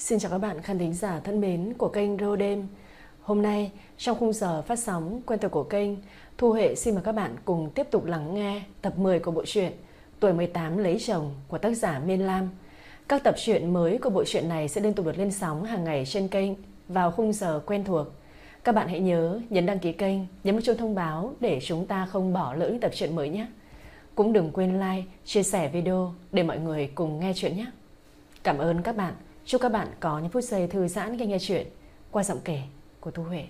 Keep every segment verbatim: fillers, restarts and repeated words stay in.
Xin chào các bạn khán thính giả thân mến của kênh Rô Đêm. Hôm nay trong khung giờ phát sóng quen thuộc của kênh, Thu Huệ xin mời các bạn cùng tiếp tục lắng nghe tập mười của bộ truyện Tuổi mười tám lấy chồng của tác giả Miên Lam. Các tập truyện mới của bộ truyện này sẽ liên tục được lên sóng hàng ngày trên kênh vào khung giờ quen thuộc. Các bạn hãy nhớ nhấn đăng ký kênh, nhấn vào chuông thông báo để chúng ta không bỏ lỡ những tập truyện mới nhé. Cũng đừng quên like, chia sẻ video để mọi người cùng nghe chuyện nhé. Cảm ơn các bạn. Chúc các bạn có những phút giây thư giãn khi nghe chuyện qua giọng kể của Thu Huệ.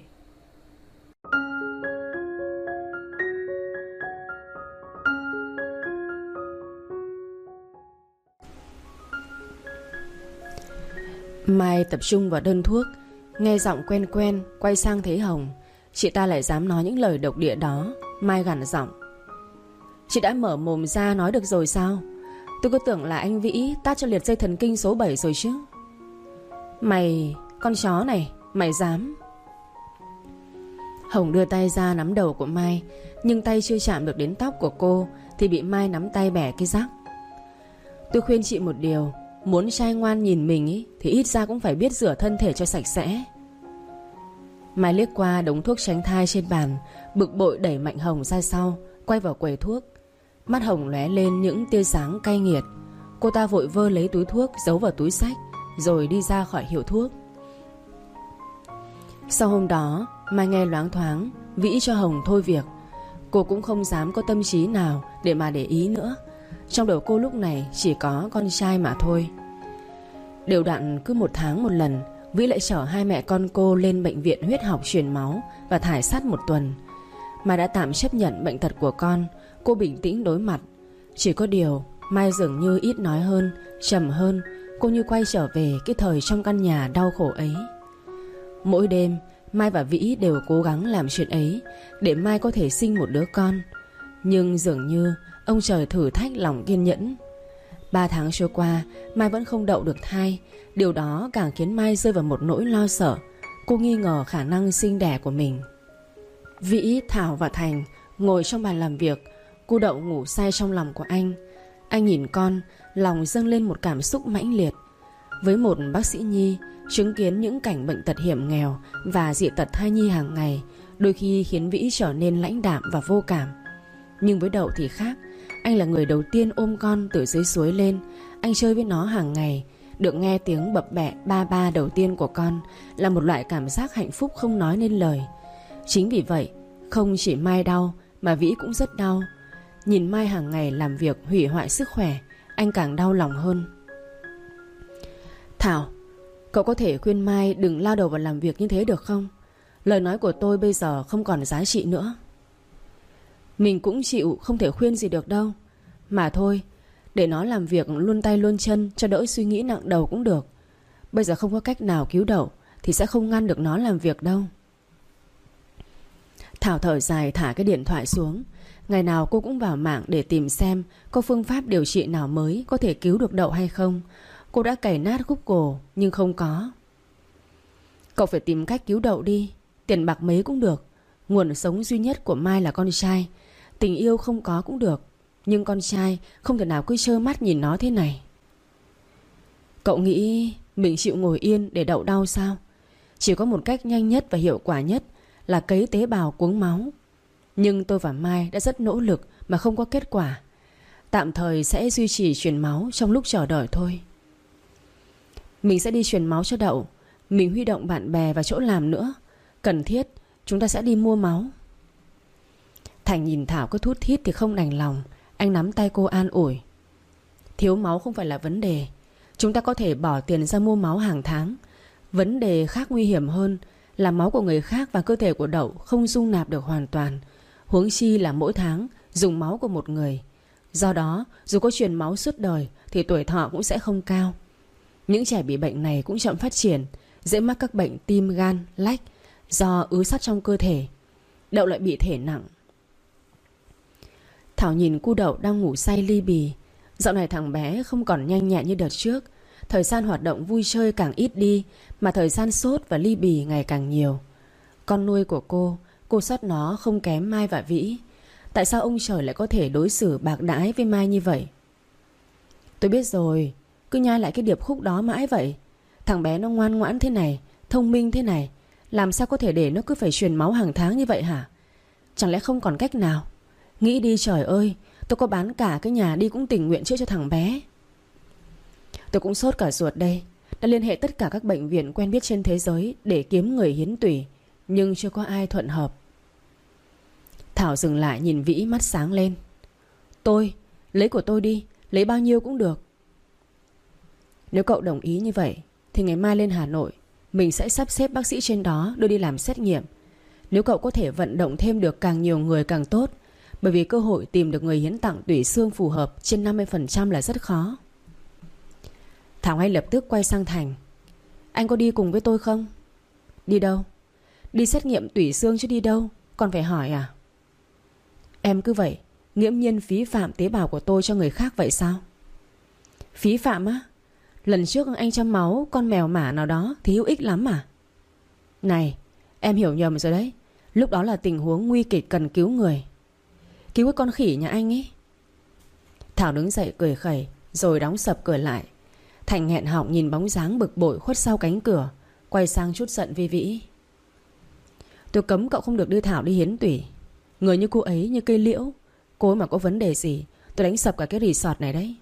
Mai tập trung vào đơn thuốc, nghe giọng quen quen, quay sang thấy Hồng. Chị ta lại dám nói những lời độc địa đó. Mai gằn giọng: "Chị đã mở mồm ra nói được rồi sao? Tôi cứ tưởng là anh Vĩ tát cho liệt dây thần kinh số bảy rồi chứ." "Mày, con chó này, mày dám?" Hồng đưa tay ra nắm đầu của Mai, nhưng tay chưa chạm được đến tóc của cô thì bị Mai nắm tay bẻ cái rắc. "Tôi khuyên chị một điều, muốn trai ngoan nhìn mình ý, thì ít ra cũng phải biết rửa thân thể cho sạch sẽ." Mai liếc qua đống thuốc tránh thai trên bàn, bực bội đẩy mạnh Hồng ra sau, quay vào quầy thuốc. Mắt Hồng lóe lên những tia sáng cay nghiệt. Cô ta vội vơ lấy túi thuốc giấu vào túi xách, rồi đi ra khỏi hiệu thuốc. Sau hôm đó, Mai nghe loáng thoáng Vĩ cho Hồng thôi việc. Cô cũng không dám có tâm trí nào để mà để ý nữa. Trong đầu cô lúc này chỉ có con trai mà thôi. Đều đặn cứ một tháng một lần, Vĩ lại chở hai mẹ con cô lên bệnh viện huyết học truyền máu và thải sắt một tuần. Mai đã tạm chấp nhận bệnh tật của con. Cô bình tĩnh đối mặt. Chỉ có điều Mai dường như ít nói hơn, trầm hơn. Cô như quay trở về cái thời trong căn nhà đau khổ ấy. Mỗi đêm Mai và Vĩ đều cố gắng làm chuyện ấy để Mai có thể sinh một đứa con. Nhưng dường như ông trời thử thách lòng kiên nhẫn. Ba tháng trôi qua, Mai vẫn không đậu được thai. Điều đó càng khiến Mai rơi vào một nỗi lo sợ. Cô nghi ngờ khả năng sinh đẻ của mình. Vĩ, Thảo và Thành ngồi trong bàn làm việc. Cô Đậu ngủ say trong lòng của anh. Anh nhìn con, lòng dâng lên một cảm xúc mãnh liệt. Với một bác sĩ nhi, chứng kiến những cảnh bệnh tật hiểm nghèo và dị tật thai nhi hàng ngày đôi khi khiến Vĩ trở nên lãnh đạm và vô cảm. Nhưng với Đậu thì khác. Anh là người đầu tiên ôm con từ dưới suối lên. Anh chơi với nó hàng ngày. Được nghe tiếng bập bẹ ba ba đầu tiên của con là một loại cảm giác hạnh phúc không nói nên lời. Chính vì vậy, không chỉ Mai đau mà Vĩ cũng rất đau. Nhìn Mai hàng ngày làm việc hủy hoại sức khỏe, anh càng đau lòng hơn. "Thảo, cậu có thể khuyên Mai đừng lao đầu vào làm việc như thế được không? Lời nói của tôi bây giờ không còn giá trị nữa." "Mình cũng chịu, không thể khuyên gì được đâu. Mà thôi, để nó làm việc luôn tay luôn chân cho đỡ suy nghĩ nặng đầu cũng được. Bây giờ không có cách nào cứu Đậu thì sẽ không ngăn được nó làm việc đâu." Thảo thở dài thả cái điện thoại xuống. Ngày nào cô cũng vào mạng để tìm xem có phương pháp điều trị nào mới có thể cứu được Đậu hay không. Cô đã cày nát khúc cổ nhưng không có. "Cậu phải tìm cách cứu Đậu đi. Tiền bạc mấy cũng được. Nguồn sống duy nhất của Mai là con trai. Tình yêu không có cũng được, nhưng con trai không thể nào cứ trơ mắt nhìn nó thế này." "Cậu nghĩ mình chịu ngồi yên để Đậu đau sao? Chỉ có một cách nhanh nhất và hiệu quả nhất là cấy tế bào cuống máu. Nhưng tôi và Mai đã rất nỗ lực mà không có kết quả. Tạm thời sẽ duy trì truyền máu trong lúc chờ đợi thôi." "Mình sẽ đi truyền máu cho Đậu. Mình huy động bạn bè và chỗ làm nữa. Cần thiết chúng ta sẽ đi mua máu." Thành nhìn Thảo cứ thút thít thì không đành lòng. Anh nắm tay cô an ủi: "Thiếu máu không phải là vấn đề. Chúng ta có thể bỏ tiền ra mua máu hàng tháng. Vấn đề khác nguy hiểm hơn là máu của người khác và cơ thể của Đậu không dung nạp được hoàn toàn. Huống chi là mỗi tháng dùng máu của một người. Do đó dù có truyền máu suốt đời thì tuổi thọ cũng sẽ không cao. Những trẻ bị bệnh này cũng chậm phát triển, dễ mắc các bệnh tim, gan, lách do ứ sắt trong cơ thể. Đậu lại bị thể nặng." Thảo nhìn cu Đậu đang ngủ say li bì. Dạo này thằng bé không còn nhanh nhẹn như đợt trước. Thời gian hoạt động vui chơi càng ít đi, mà thời gian sốt và li bì ngày càng nhiều. Con nuôi của cô, cô xót nó không kém Mai và Vĩ. Tại sao ông trời lại có thể đối xử bạc đãi với Mai như vậy? "Tôi biết rồi, cứ nhai lại cái điệp khúc đó mãi vậy. Thằng bé nó ngoan ngoãn thế này, thông minh thế này, làm sao có thể để nó cứ phải truyền máu hàng tháng như vậy hả? Chẳng lẽ không còn cách nào? Nghĩ đi trời ơi, tôi có bán cả cái nhà đi cũng tình nguyện chữa cho thằng bé. Tôi cũng sốt cả ruột đây. Đã liên hệ tất cả các bệnh viện quen biết trên thế giới để kiếm người hiến tủy, nhưng chưa có ai thuận hợp. Thảo dừng lại nhìn Vĩ, mắt sáng lên. Tôi, lấy của tôi đi, lấy bao nhiêu cũng được. Nếu cậu đồng ý như vậy thì ngày mai lên Hà Nội, mình sẽ sắp xếp bác sĩ trên đó đưa đi làm xét nghiệm. Nếu cậu có thể vận động thêm được càng nhiều người càng tốt, bởi vì cơ hội tìm được người hiến tặng tủy xương phù hợp trên năm mươi phần trăm là rất khó. Thảo ngay lập tức quay sang Thành. Anh có đi cùng với tôi không? Đi đâu? Đi xét nghiệm tủy xương chứ đi đâu, còn phải hỏi à? Em cứ vậy nghiễm nhiên phí phạm tế bào của tôi cho người khác vậy sao? Phí phạm á? Lần trước anh cho máu con mèo mả nào đó thì hữu ích lắm à? Này, em hiểu nhầm rồi đấy. Lúc đó là tình huống nguy kịch cần cứu người. Cứu cái con khỉ nhà anh ấy. Thảo đứng dậy cười khẩy rồi đóng sập cửa lại. Thành nghẹn họng nhìn bóng dáng bực bội khuất sau cánh cửa, quay sang chút giận vi Vĩ. Tôi cấm cậu không được đưa Thảo đi hiến tủy. Người như cô ấy như cây liễu, cô ấy mà có vấn đề gì tôi đánh sập cả cái resort này đấy.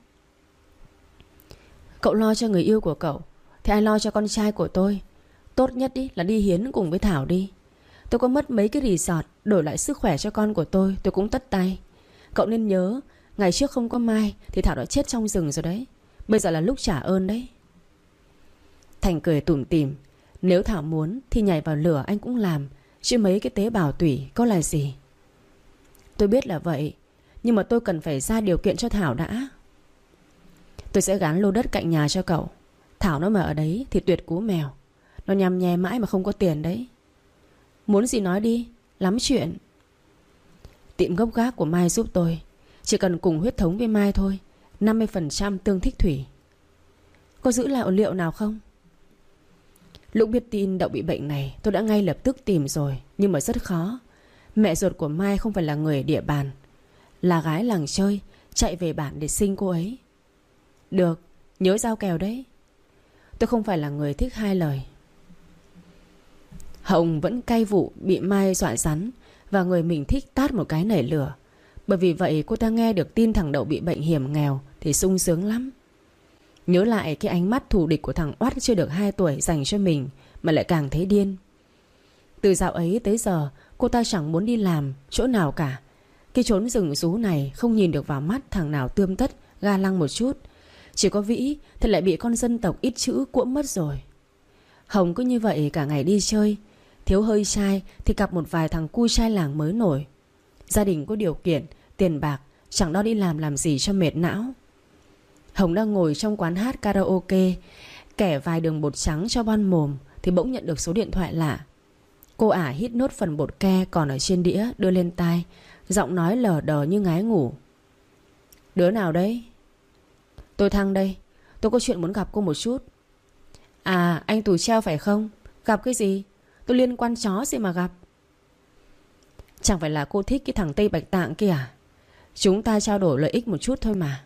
Cậu lo cho người yêu của cậu thì ai lo cho con trai của tôi. Tốt nhất ý là đi hiến cùng với Thảo đi. Tôi có mất mấy cái resort đổi lại sức khỏe cho con của tôi, tôi cũng tất tay. Cậu nên nhớ, ngày trước không có Mai thì Thảo đã chết trong rừng rồi đấy. Bây giờ là lúc trả ơn đấy. Thành cười tủm tỉm. Nếu Thảo muốn thì nhảy vào lửa anh cũng làm, chứ mấy cái tế bào tủy có là gì. Tôi biết là vậy, nhưng mà tôi cần phải ra điều kiện cho Thảo đã. Tôi sẽ gán lô đất cạnh nhà cho cậu. Thảo nó mà ở đấy thì tuyệt cú mèo. Nó nhằm nhè mãi mà không có tiền đấy. Muốn gì nói đi, lắm chuyện. Tiệm gốc gác của Mai giúp tôi. Chỉ cần cùng huyết thống với Mai thôi, năm mươi phần trăm tương thích thủy. Có giữ lại liệu nào không? Lúc biết tin Đậu bị bệnh này, tôi đã ngay lập tức tìm rồi, nhưng mà rất khó. Mẹ ruột của Mai không phải là người ở địa bàn, là gái làng chơi, chạy về bản để sinh cô ấy. Được, nhớ giao kèo đấy. Tôi không phải là người thích hai lời. Hồng vẫn cay vụ bị Mai dọa rắn, và người mình thích tát một cái nảy lửa. Bởi vì vậy cô ta nghe được tin thằng Đậu bị bệnh hiểm nghèo thì sung sướng lắm. Nhớ lại cái ánh mắt thù địch của thằng oát chưa được hai tuổi dành cho mình mà lại càng thấy điên. Từ dạo ấy tới giờ cô ta chẳng muốn đi làm chỗ nào cả. Cái chốn rừng rú này không nhìn được vào mắt thằng nào tươm tất ga lăng một chút. Chỉ có Vĩ thì lại bị con dân tộc ít chữ cuỗm mất rồi. Hồng cứ như vậy cả ngày đi chơi. Thiếu hơi trai thì cặp một vài thằng cu trai làng mới nổi. Gia đình có điều kiện, tiền bạc, chẳng đo đi làm làm gì cho mệt não. Hồng đang ngồi trong quán hát karaoke, kẻ vài đường bột trắng cho bon mồm thì bỗng nhận được số điện thoại lạ. Cô ả hít nốt phần bột ke còn ở trên đĩa đưa lên tai, giọng nói lờ đờ như ngái ngủ. Đứa nào đấy? Tôi Thăng đây. Tôi có chuyện muốn gặp cô một chút. À, anh tù treo phải không? Gặp cái gì? Tôi liên quan chó gì mà gặp. Chẳng phải là cô thích cái thằng Tây Bạch Tạng kia à? Chúng ta trao đổi lợi ích một chút thôi mà.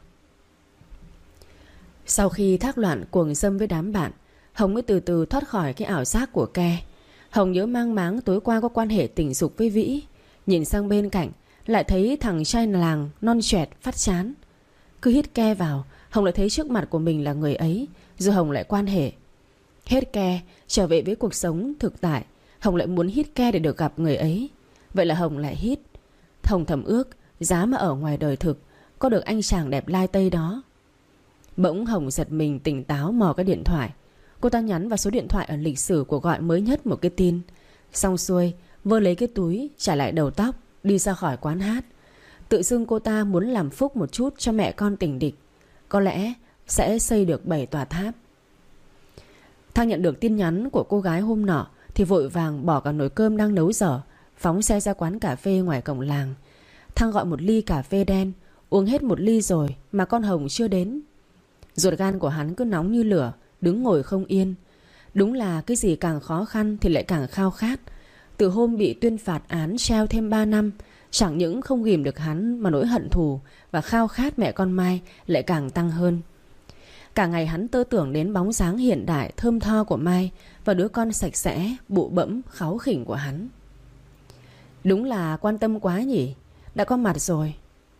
Sau khi thác loạn cuồng dâm với đám bạn, Hồng mới từ từ thoát khỏi cái ảo giác của ke. Hồng nhớ mang máng tối qua có quan hệ tình dục với Vĩ. Nhìn sang bên cạnh lại thấy thằng trai làng non choẹt phát chán. Cứ hít ke vào, Hồng lại thấy trước mặt của mình là người ấy. Rồi Hồng lại quan hệ. Hết ke, trở về với cuộc sống thực tại, Hồng lại muốn hít ke để được gặp người ấy. Vậy là Hồng lại hít. Hồng thầm ước giá mà ở ngoài đời thực có được anh chàng đẹp lai tây đó. Bỗng Hồng giật mình tỉnh táo mò cái điện thoại. Cô ta nhắn vào số điện thoại ở lịch sử của gọi mới nhất một cái tin. Xong xuôi vơ lấy cái túi, trả lại đầu tóc, đi ra khỏi quán hát. Tự dưng cô ta muốn làm phúc một chút cho mẹ con tình địch. Có lẽ sẽ xây được bảy tòa tháp. Thăng nhận được tin nhắn của cô gái hôm nọ thì vội vàng bỏ cả nồi cơm đang nấu dở, phóng xe ra quán cà phê ngoài cổng làng. Thăng gọi một ly cà phê đen. Uống hết một ly rồi mà con Hồng chưa đến. Ruột gan của hắn cứ nóng như lửa, đứng ngồi không yên. Đúng là cái gì càng khó khăn thì lại càng khao khát. Từ hôm bị tuyên phạt án treo thêm ba năm, chẳng những không ghìm được hắn mà nỗi hận thù và khao khát mẹ con Mai lại càng tăng hơn. Cả ngày hắn tơ tưởng đến bóng dáng hiện đại thơm tho của Mai và đứa con sạch sẽ, bụ bẫm, kháu khỉnh của hắn. Đúng là quan tâm quá nhỉ. Đã có mặt rồi.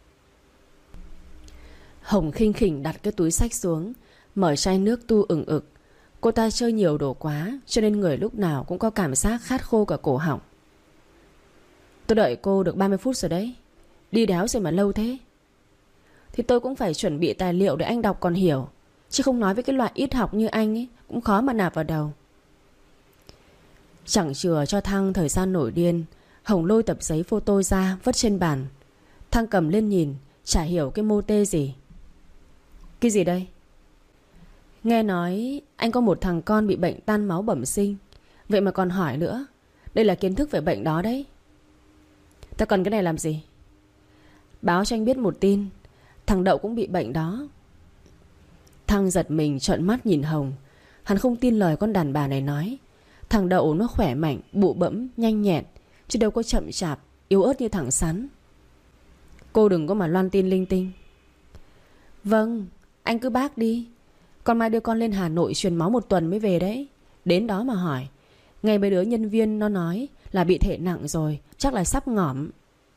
Hồng khinh khỉnh đặt cái túi xách xuống, mở chai nước tu ừng ực. Cô ta chơi nhiều đồ quá, cho nên người lúc nào cũng có cảm giác khát khô cả cổ họng. Tôi đợi cô được ba mươi phút rồi đấy. Đi đáo rồi mà lâu thế. Thì tôi cũng phải chuẩn bị tài liệu để anh đọc còn hiểu, chứ không nói với cái loại ít học như anh ấy cũng khó mà nạp vào đầu. Chẳng chừa cho Thăng thời gian nổi điên, Hồng lôi tập giấy photo ra vứt trên bàn. Thăng cầm lên nhìn, chả hiểu cái mô tê gì. Cái gì đây? Nghe nói anh có một thằng con bị bệnh tan máu bẩm sinh, vậy mà còn hỏi nữa. Đây là kiến thức về bệnh đó đấy. Ta cần cái này làm gì? Báo cho anh biết một tin. Thằng Đậu cũng bị bệnh đó. Thăng giật mình trợn mắt nhìn Hồng. Hắn không tin lời con đàn bà này nói. Thằng Đậu nó khỏe mạnh, bụ bẫm, nhanh nhẹn, chứ đâu có chậm chạp, yếu ớt như thằng Sắn. Cô đừng có mà loan tin linh tinh. Vâng, anh cứ bác đi. Con mai đưa con lên Hà Nội truyền máu một tuần mới về đấy. Đến đó mà hỏi. Ngay mấy đứa nhân viên nó nói là bị thể nặng rồi, chắc là sắp ngỏm.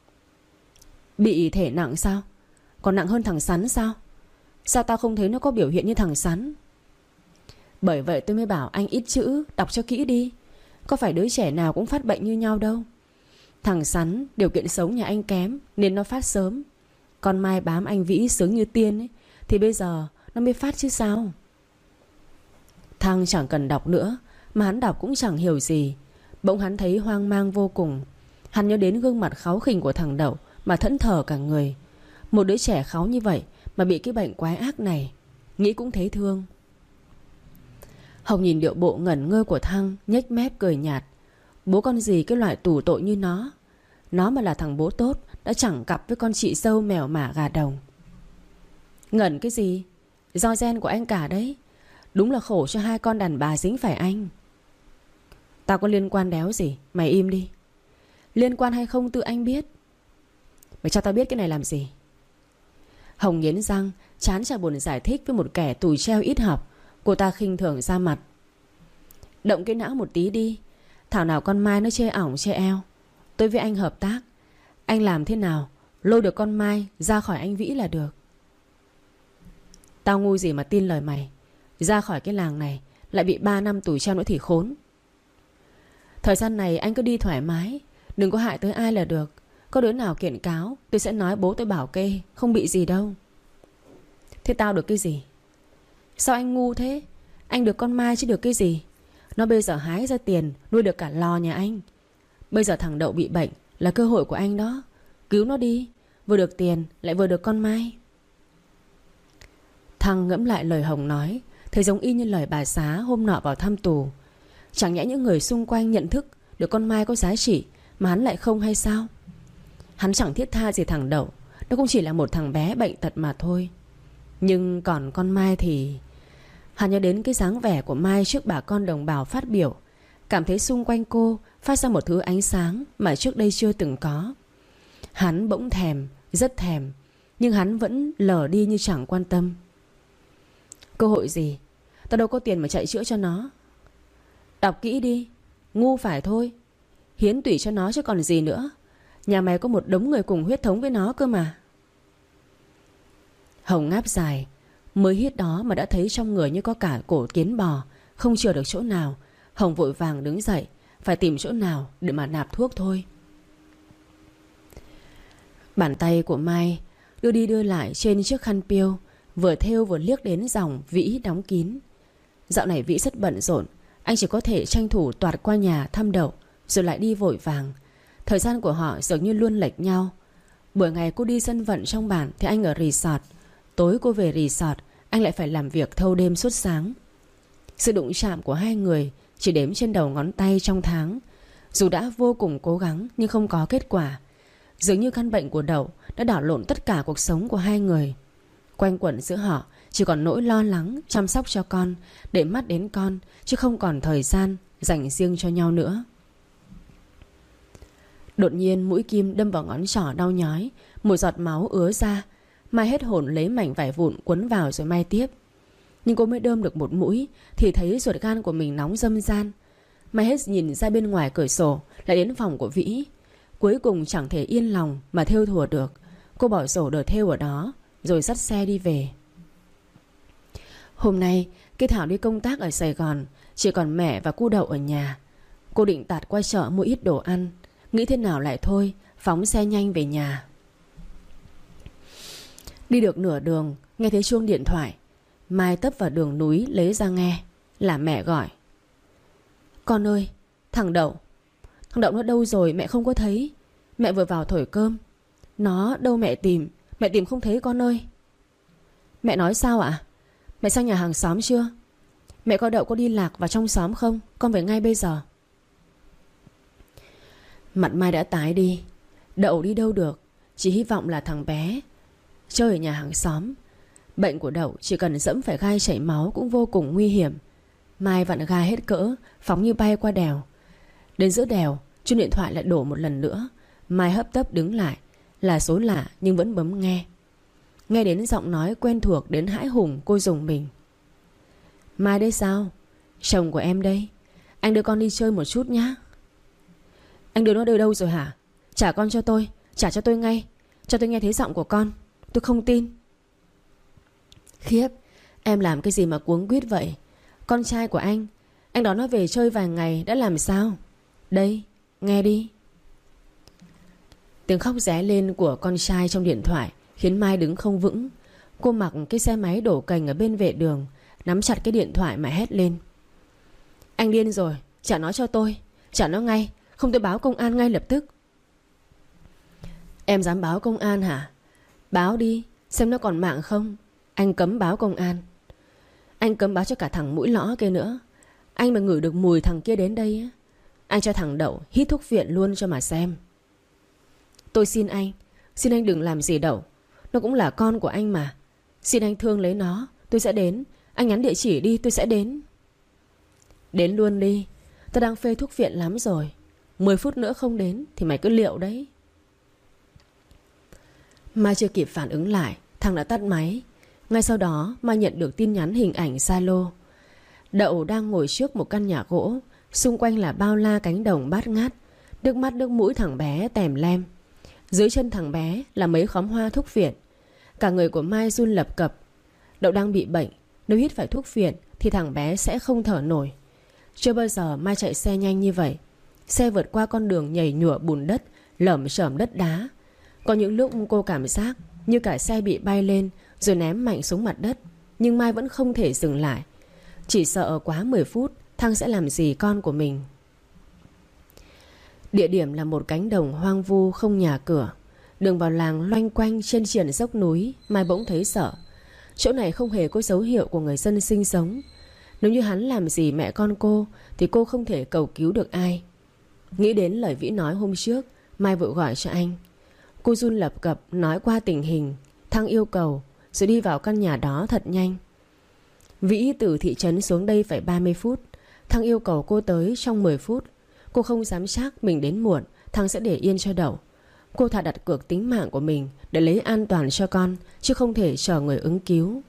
Bị thể nặng sao? Còn nặng hơn thằng Sắn sao? Sao tao không thấy nó có biểu hiện như thằng Sắn? Bởi vậy tôi mới bảo anh ít chữ, đọc cho kỹ đi. Có phải đứa trẻ nào cũng phát bệnh như nhau đâu. Thằng Sắn điều kiện sống nhà anh kém nên nó phát sớm. Con Mai bám anh Vĩ sướng như tiên ấy, thì bây giờ nó mới phát chứ sao. Thăng chẳng cần đọc nữa, mà hắn đọc cũng chẳng hiểu gì. Bỗng hắn thấy hoang mang vô cùng. Hắn nhớ đến gương mặt kháu khỉnh của thằng Đậu mà thẫn thờ cả người. Một đứa trẻ kháu như vậy mà bị cái bệnh quái ác này, nghĩ cũng thấy thương. Hồng nhìn điệu bộ ngẩn ngơ của Thăng, nhếch mép cười nhạt. Bố con gì cái loại tù tội như nó. Nó mà là thằng bố tốt đã chẳng cặp với con chị dâu mèo mả gà đồng. Ngẩn cái gì? Do gen của anh cả đấy. Đúng là khổ cho hai con đàn bà dính phải anh. Tao có liên quan đéo gì, mày im đi. Liên quan hay không tự anh biết. Mày cho tao biết cái này làm gì? Hồng nghiến răng, chán chả buồn giải thích với một kẻ tù treo ít học. Cô ta khinh thường ra mặt. Động cái não một tí đi. Thảo nào con Mai nó chê ỏng chê eo. Tôi với anh hợp tác. Anh làm thế nào lôi được con Mai ra khỏi anh Vĩ là được. Tao ngu gì mà tin lời mày. Ra khỏi cái làng này lại bị ba năm tù treo nữa thì khốn. Thời gian này anh cứ đi thoải mái, đừng có hại tới ai là được. Có đứa nào kiện cáo tôi sẽ nói bố tôi bảo kê, không bị gì đâu. Thế tao được cái gì? Sao anh ngu thế? Anh được con Mai chứ được cái gì? Nó bây giờ hái ra tiền nuôi được cả lò nhà anh. Bây giờ thằng Đậu bị bệnh là cơ hội của anh đó. Cứu nó đi. Vừa được tiền lại vừa được con Mai. Thăng ngẫm lại lời Hồng nói, thấy giống y như lời bà Xá hôm nọ vào thăm tù. Chẳng nhẽ những người xung quanh nhận thức được con Mai có giá trị mà hắn lại không hay sao? Hắn chẳng thiết tha gì thằng Đậu. Nó cũng chỉ là một thằng bé bệnh tật mà thôi. Nhưng còn con Mai thì... Hắn nhớ đến cái dáng vẻ của Mai trước bà con đồng bào phát biểu, cảm thấy xung quanh cô phát ra một thứ ánh sáng mà trước đây chưa từng có. Hắn bỗng thèm, rất thèm. Nhưng hắn vẫn lờ đi như chẳng quan tâm. Cơ hội gì? Tao đâu có tiền mà chạy chữa cho nó. Đọc kỹ đi. Ngu phải thôi. Hiến tủy cho nó chứ còn gì nữa. Nhà mày có một đống người cùng huyết thống với nó cơ mà. Hồng ngáp dài. Mới hít đó mà đã thấy trong người như có cả cổ kiến bò. Không chừa được chỗ nào. Hồng vội vàng đứng dậy. Phải tìm chỗ nào để mà nạp thuốc thôi. Bàn tay của Mai đưa đi đưa lại trên chiếc khăn piêu, vừa thêu vừa liếc đến dòng Vĩ đóng kín. Dạo này Vĩ rất bận rộn. Anh chỉ có thể tranh thủ toạt qua nhà thăm Đậu, rồi lại đi vội vàng. Thời gian của họ dường như luôn lệch nhau. Buổi ngày cô đi dân vận trong bản thì anh ở resort. Tối cô về resort, anh lại phải làm việc thâu đêm suốt sáng. Sự đụng chạm của hai người chỉ đếm trên đầu ngón tay trong tháng. Dù đã vô cùng cố gắng nhưng không có kết quả. Dường như căn bệnh của Đậu đã đảo lộn tất cả cuộc sống của hai người. Quanh quẩn giữa họ chỉ còn nỗi lo lắng chăm sóc cho con, để mắt đến con, chứ không còn thời gian dành riêng cho nhau nữa. Đột nhiên mũi kim đâm vào ngón trỏ đau nhói. Một giọt máu ứa ra. Mai hết hồn lấy mảnh vải vụn quấn vào rồi may tiếp. Nhưng cô mới đơm được một mũi thì thấy ruột gan của mình nóng râm ran. Mai hết nhìn ra bên ngoài cửa sổ, lại đến phòng của Vĩ. Cuối cùng chẳng thể yên lòng mà thêu thùa được. Cô bỏ sổ đờ thêu ở đó rồi dắt xe đi về. Hôm nay cái Thảo đi công tác ở Sài Gòn, chỉ còn mẹ và cu Đậu ở nhà. Cô định tạt qua chợ mua ít đồ ăn, nghĩ thế nào lại thôi, phóng xe nhanh về nhà. Đi được nửa đường nghe thấy chuông điện thoại. Mai tấp vào đường núi lấy ra nghe. Là mẹ gọi. Con ơi, thằng Đậu. Thằng Đậu nó đâu rồi mẹ không có thấy. Mẹ vừa vào thổi cơm. Nó đâu mẹ tìm. Mẹ tìm không thấy con ơi. Mẹ nói sao ạ? Mẹ sang nhà hàng xóm chưa? Mẹ coi Đậu có đi lạc vào trong xóm không? Con về ngay bây giờ. Mặt Mai đã tái đi. Đậu đi đâu được. Chỉ hy vọng là thằng bé chơi ở nhà hàng xóm. Bệnh của Đậu chỉ cần dẫm phải gai chảy máu cũng vô cùng nguy hiểm. Mai vặn gai hết cỡ, phóng như bay qua đèo. Đến giữa đèo, chuông điện thoại lại đổ một lần nữa. Mai hấp tấp đứng lại. Là số lạ nhưng vẫn bấm nghe. Nghe đến giọng nói quen thuộc đến hãi hùng, cô rùng mình. Mai đây sao? Chồng của em đây. Anh đưa con đi chơi một chút nhá. Anh đưa nó đưa đâu rồi hả? Trả con cho tôi. Trả cho tôi ngay. Cho tôi nghe thấy giọng của con. Tôi không tin. Khiếp, em làm cái gì mà cuống quýt vậy? Con trai của anh, anh đón nó về chơi vài ngày đã làm sao? Đây, nghe đi. Tiếng khóc ré lên của con trai trong điện thoại khiến Mai đứng không vững. Cô mặc cái xe máy đổ cành ở bên vệ đường, nắm chặt cái điện thoại mà hét lên. Anh điên rồi, trả nó cho tôi. Trả nó ngay, không tôi báo công an ngay lập tức. Em dám báo công an hả? Báo đi, xem nó còn mạng không. Anh cấm báo công an. Anh cấm báo cho cả thằng mũi lõ kia nữa. Anh mà ngửi được mùi thằng kia đến đây, anh cho thằng Đậu hít thuốc viện luôn cho mà xem. Tôi xin anh, xin anh đừng làm gì Đậu. Nó cũng là con của anh mà. Xin anh thương lấy nó, tôi sẽ đến. Anh nhắn địa chỉ đi, tôi sẽ đến. Đến luôn đi. Tôi đang phê thuốc viện lắm rồi. Mười phút nữa không đến thì mày cứ liệu đấy. Mai chưa kịp phản ứng lại, thằng đã tắt máy. Ngay sau đó Mai nhận được tin nhắn hình ảnh Zalo. Đậu đang ngồi trước một căn nhà gỗ. Xung quanh là bao la cánh đồng bát ngát. Nước mắt nước mũi thằng bé tèm lem. Dưới chân thằng bé là mấy khóm hoa thuốc viện. Cả người của Mai run lập cập. Đậu đang bị bệnh. Nếu hít phải thuốc viện thì thằng bé sẽ không thở nổi. Chưa bao giờ Mai chạy xe nhanh như vậy. Xe vượt qua con đường nhầy nhụa bùn đất, lởm chởm đất đá. Có những lúc cô cảm giác như cả xe bị bay lên rồi ném mạnh xuống mặt đất. Nhưng Mai vẫn không thể dừng lại. Chỉ sợ quá mười phút Thăng sẽ làm gì con của mình. Địa điểm là một cánh đồng hoang vu không nhà cửa. Đường vào làng loanh quanh trên triền dốc núi. Mai bỗng thấy sợ. Chỗ này không hề có dấu hiệu của người dân sinh sống. Nếu như hắn làm gì mẹ con cô thì cô không thể cầu cứu được ai. Nghĩ đến lời Vĩ nói hôm trước, Mai vội gọi cho anh. Cô run lập cập nói qua tình hình Thăng yêu cầu, rồi đi vào căn nhà đó thật nhanh. Vĩ từ thị trấn xuống đây phải ba mươi phút. Thăng yêu cầu cô tới trong mười phút. Cô không dám chắc mình đến muộn Thăng sẽ để yên cho Đậu. Cô thà đặt cược tính mạng của mình để lấy an toàn cho con, chứ không thể chờ người ứng cứu.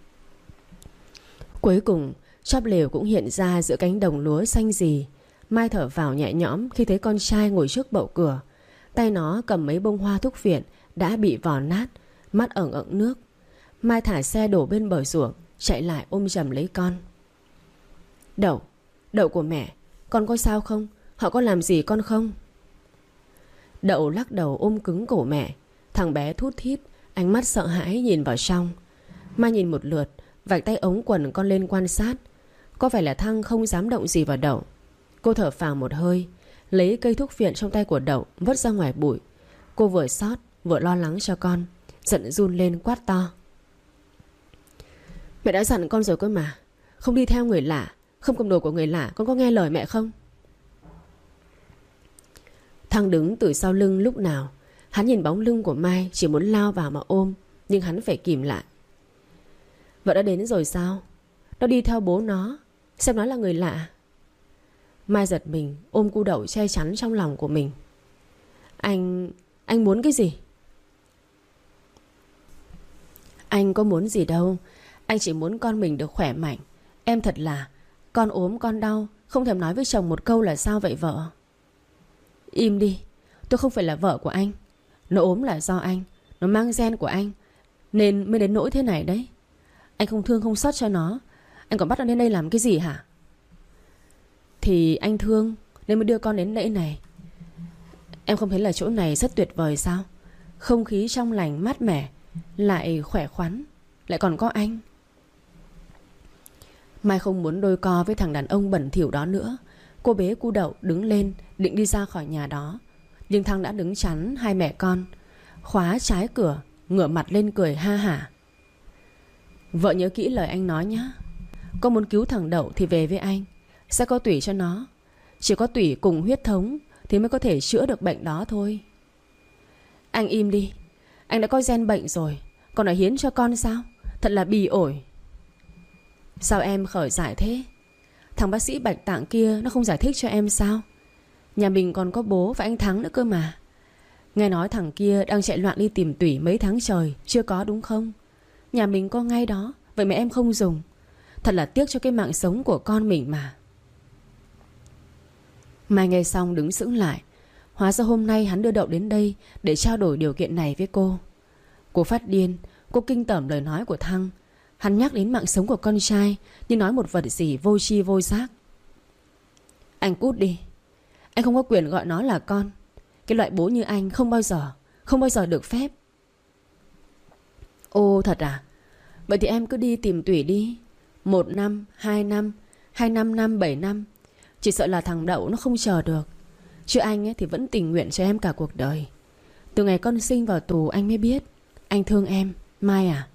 Cuối cùng chóp lều cũng hiện ra giữa cánh đồng lúa xanh rì. Mai thở vào nhẹ nhõm khi thấy con trai ngồi trước bậu cửa. Tay nó cầm mấy bông hoa thuốc viện đã bị vò nát, mắt ẩn ẩn nước. Mai thả xe đổ bên bờ ruộng, chạy lại ôm chầm lấy con. Đậu, Đậu của mẹ, con có sao không? Họ có làm gì con không? Đậu lắc đầu ôm cứng cổ mẹ. Thằng bé thút thít, ánh mắt sợ hãi nhìn vào trong. Mai nhìn một lượt, vạch tay ống quần con lên quan sát. Có phải là Thăng không dám động gì vào Đậu. Cô thở phào một hơi, lấy cây thuốc viện trong tay của Đậu vứt ra ngoài bụi. Cô vừa xót vừa lo lắng cho con, giận run lên quát to. Mẹ đã dặn con rồi cơ mà. Không đi theo người lạ, không cầm đồ của người lạ, con có nghe lời mẹ không? Thăng đứng từ sau lưng lúc nào. Hắn nhìn bóng lưng của Mai, chỉ muốn lao vào mà ôm, nhưng hắn phải kìm lại. Vợ đã đến rồi sao? Nó đi theo bố nó, xem nó là người lạ. Mai giật mình ôm cu Đậu che chắn trong lòng của mình. Anh... anh muốn cái gì? Anh có muốn gì đâu. Anh chỉ muốn con mình được khỏe mạnh. Em thật là con ốm con đau không thèm nói với chồng một câu là sao vậy vợ? Im đi. Tôi không phải là vợ của anh. Nó ốm là do anh. Nó mang gen của anh nên mới đến nỗi thế này đấy. Anh không thương không xót cho nó. Anh còn bắt nó đến đây làm cái gì hả? Thì anh thương nên mới đưa con đến đây này. Em không thấy là chỗ này rất tuyệt vời sao? Không khí trong lành mát mẻ, lại khỏe khoắn, lại còn có anh. Mai không muốn đôi co với thằng đàn ông bẩn thỉu đó nữa. Cô bế cu Đậu đứng lên định đi ra khỏi nhà đó, nhưng Thăng đã đứng chắn hai mẹ con, khóa trái cửa, ngửa mặt lên cười ha hả. Vợ nhớ kỹ lời anh nói nhé. Có muốn cứu thằng Đậu thì về với anh, sẽ có tủy cho nó. Chỉ có tủy cùng huyết thống thì mới có thể chữa được bệnh đó thôi. Anh im đi. Anh đã có gen bệnh rồi, còn lại hiến cho con sao? Thật là bỉ ổi. Sao em khởi giải thế? Thằng bác sĩ bạch tạng kia nó không giải thích cho em sao? Nhà mình còn có bố và anh Thắng nữa cơ mà. Nghe nói thằng kia đang chạy loạn đi tìm tủy mấy tháng trời. Chưa có đúng không? Nhà mình có ngay đó. Vậy mà em không dùng. Thật là tiếc cho cái mạng sống của con mình mà. Mai nghe xong đứng sững lại. Hóa ra hôm nay hắn đưa Đậu đến đây để trao đổi điều kiện này với cô. Cô phát điên. Cô kinh tởm lời nói của Thăng. Hắn nhắc đến mạng sống của con trai như nói một vật gì vô tri vô giác. Anh cút đi. Anh không có quyền gọi nó là con. Cái loại bố như anh không bao giờ Không bao giờ được phép. Ô thật à? Vậy thì em cứ đi tìm tủy đi. Một năm, hai năm, hai năm năm, bảy năm. Chỉ sợ là thằng Đậu nó không chờ được. Chứ anh ấy thì vẫn tình nguyện cho em cả cuộc đời. Từ ngày con sinh vào tù anh mới biết anh thương em. Mai à?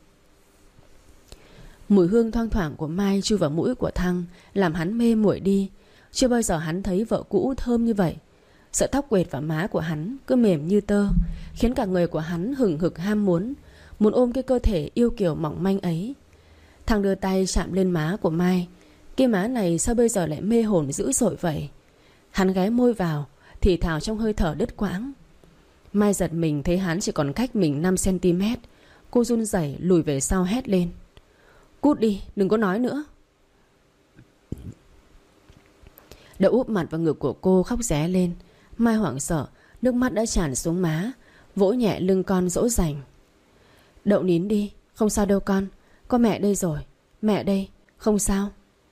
Mùi hương thoang thoảng của Mai chui vào mũi của Thăng, làm hắn mê muội đi. Chưa bao giờ hắn thấy vợ cũ thơm như vậy. Sợi tóc quệt vào má của hắn cứ mềm như tơ, khiến cả người của hắn hừng hực ham muốn, muốn ôm cái cơ thể yêu kiều mỏng manh ấy. Thăng đưa tay chạm lên má của Mai. Cái má này sao bây giờ lại mê hồn dữ dội vậy? Hắn ghé môi vào, thì thào trong hơi thở đứt quãng. Mai giật mình thấy hắn chỉ còn cách mình năm xăng-ti-mét. Cô run rẩy lùi về sau hét lên. Cút đi, đừng có nói nữa. Đậu úp mặt vào ngực của cô khóc ré lên. Mai hoảng sợ, nước mắt đã tràn xuống má, vỗ nhẹ lưng con dỗ dành. Đậu nín đi, không sao đâu con. Có mẹ đây rồi. Mẹ đây, không sao.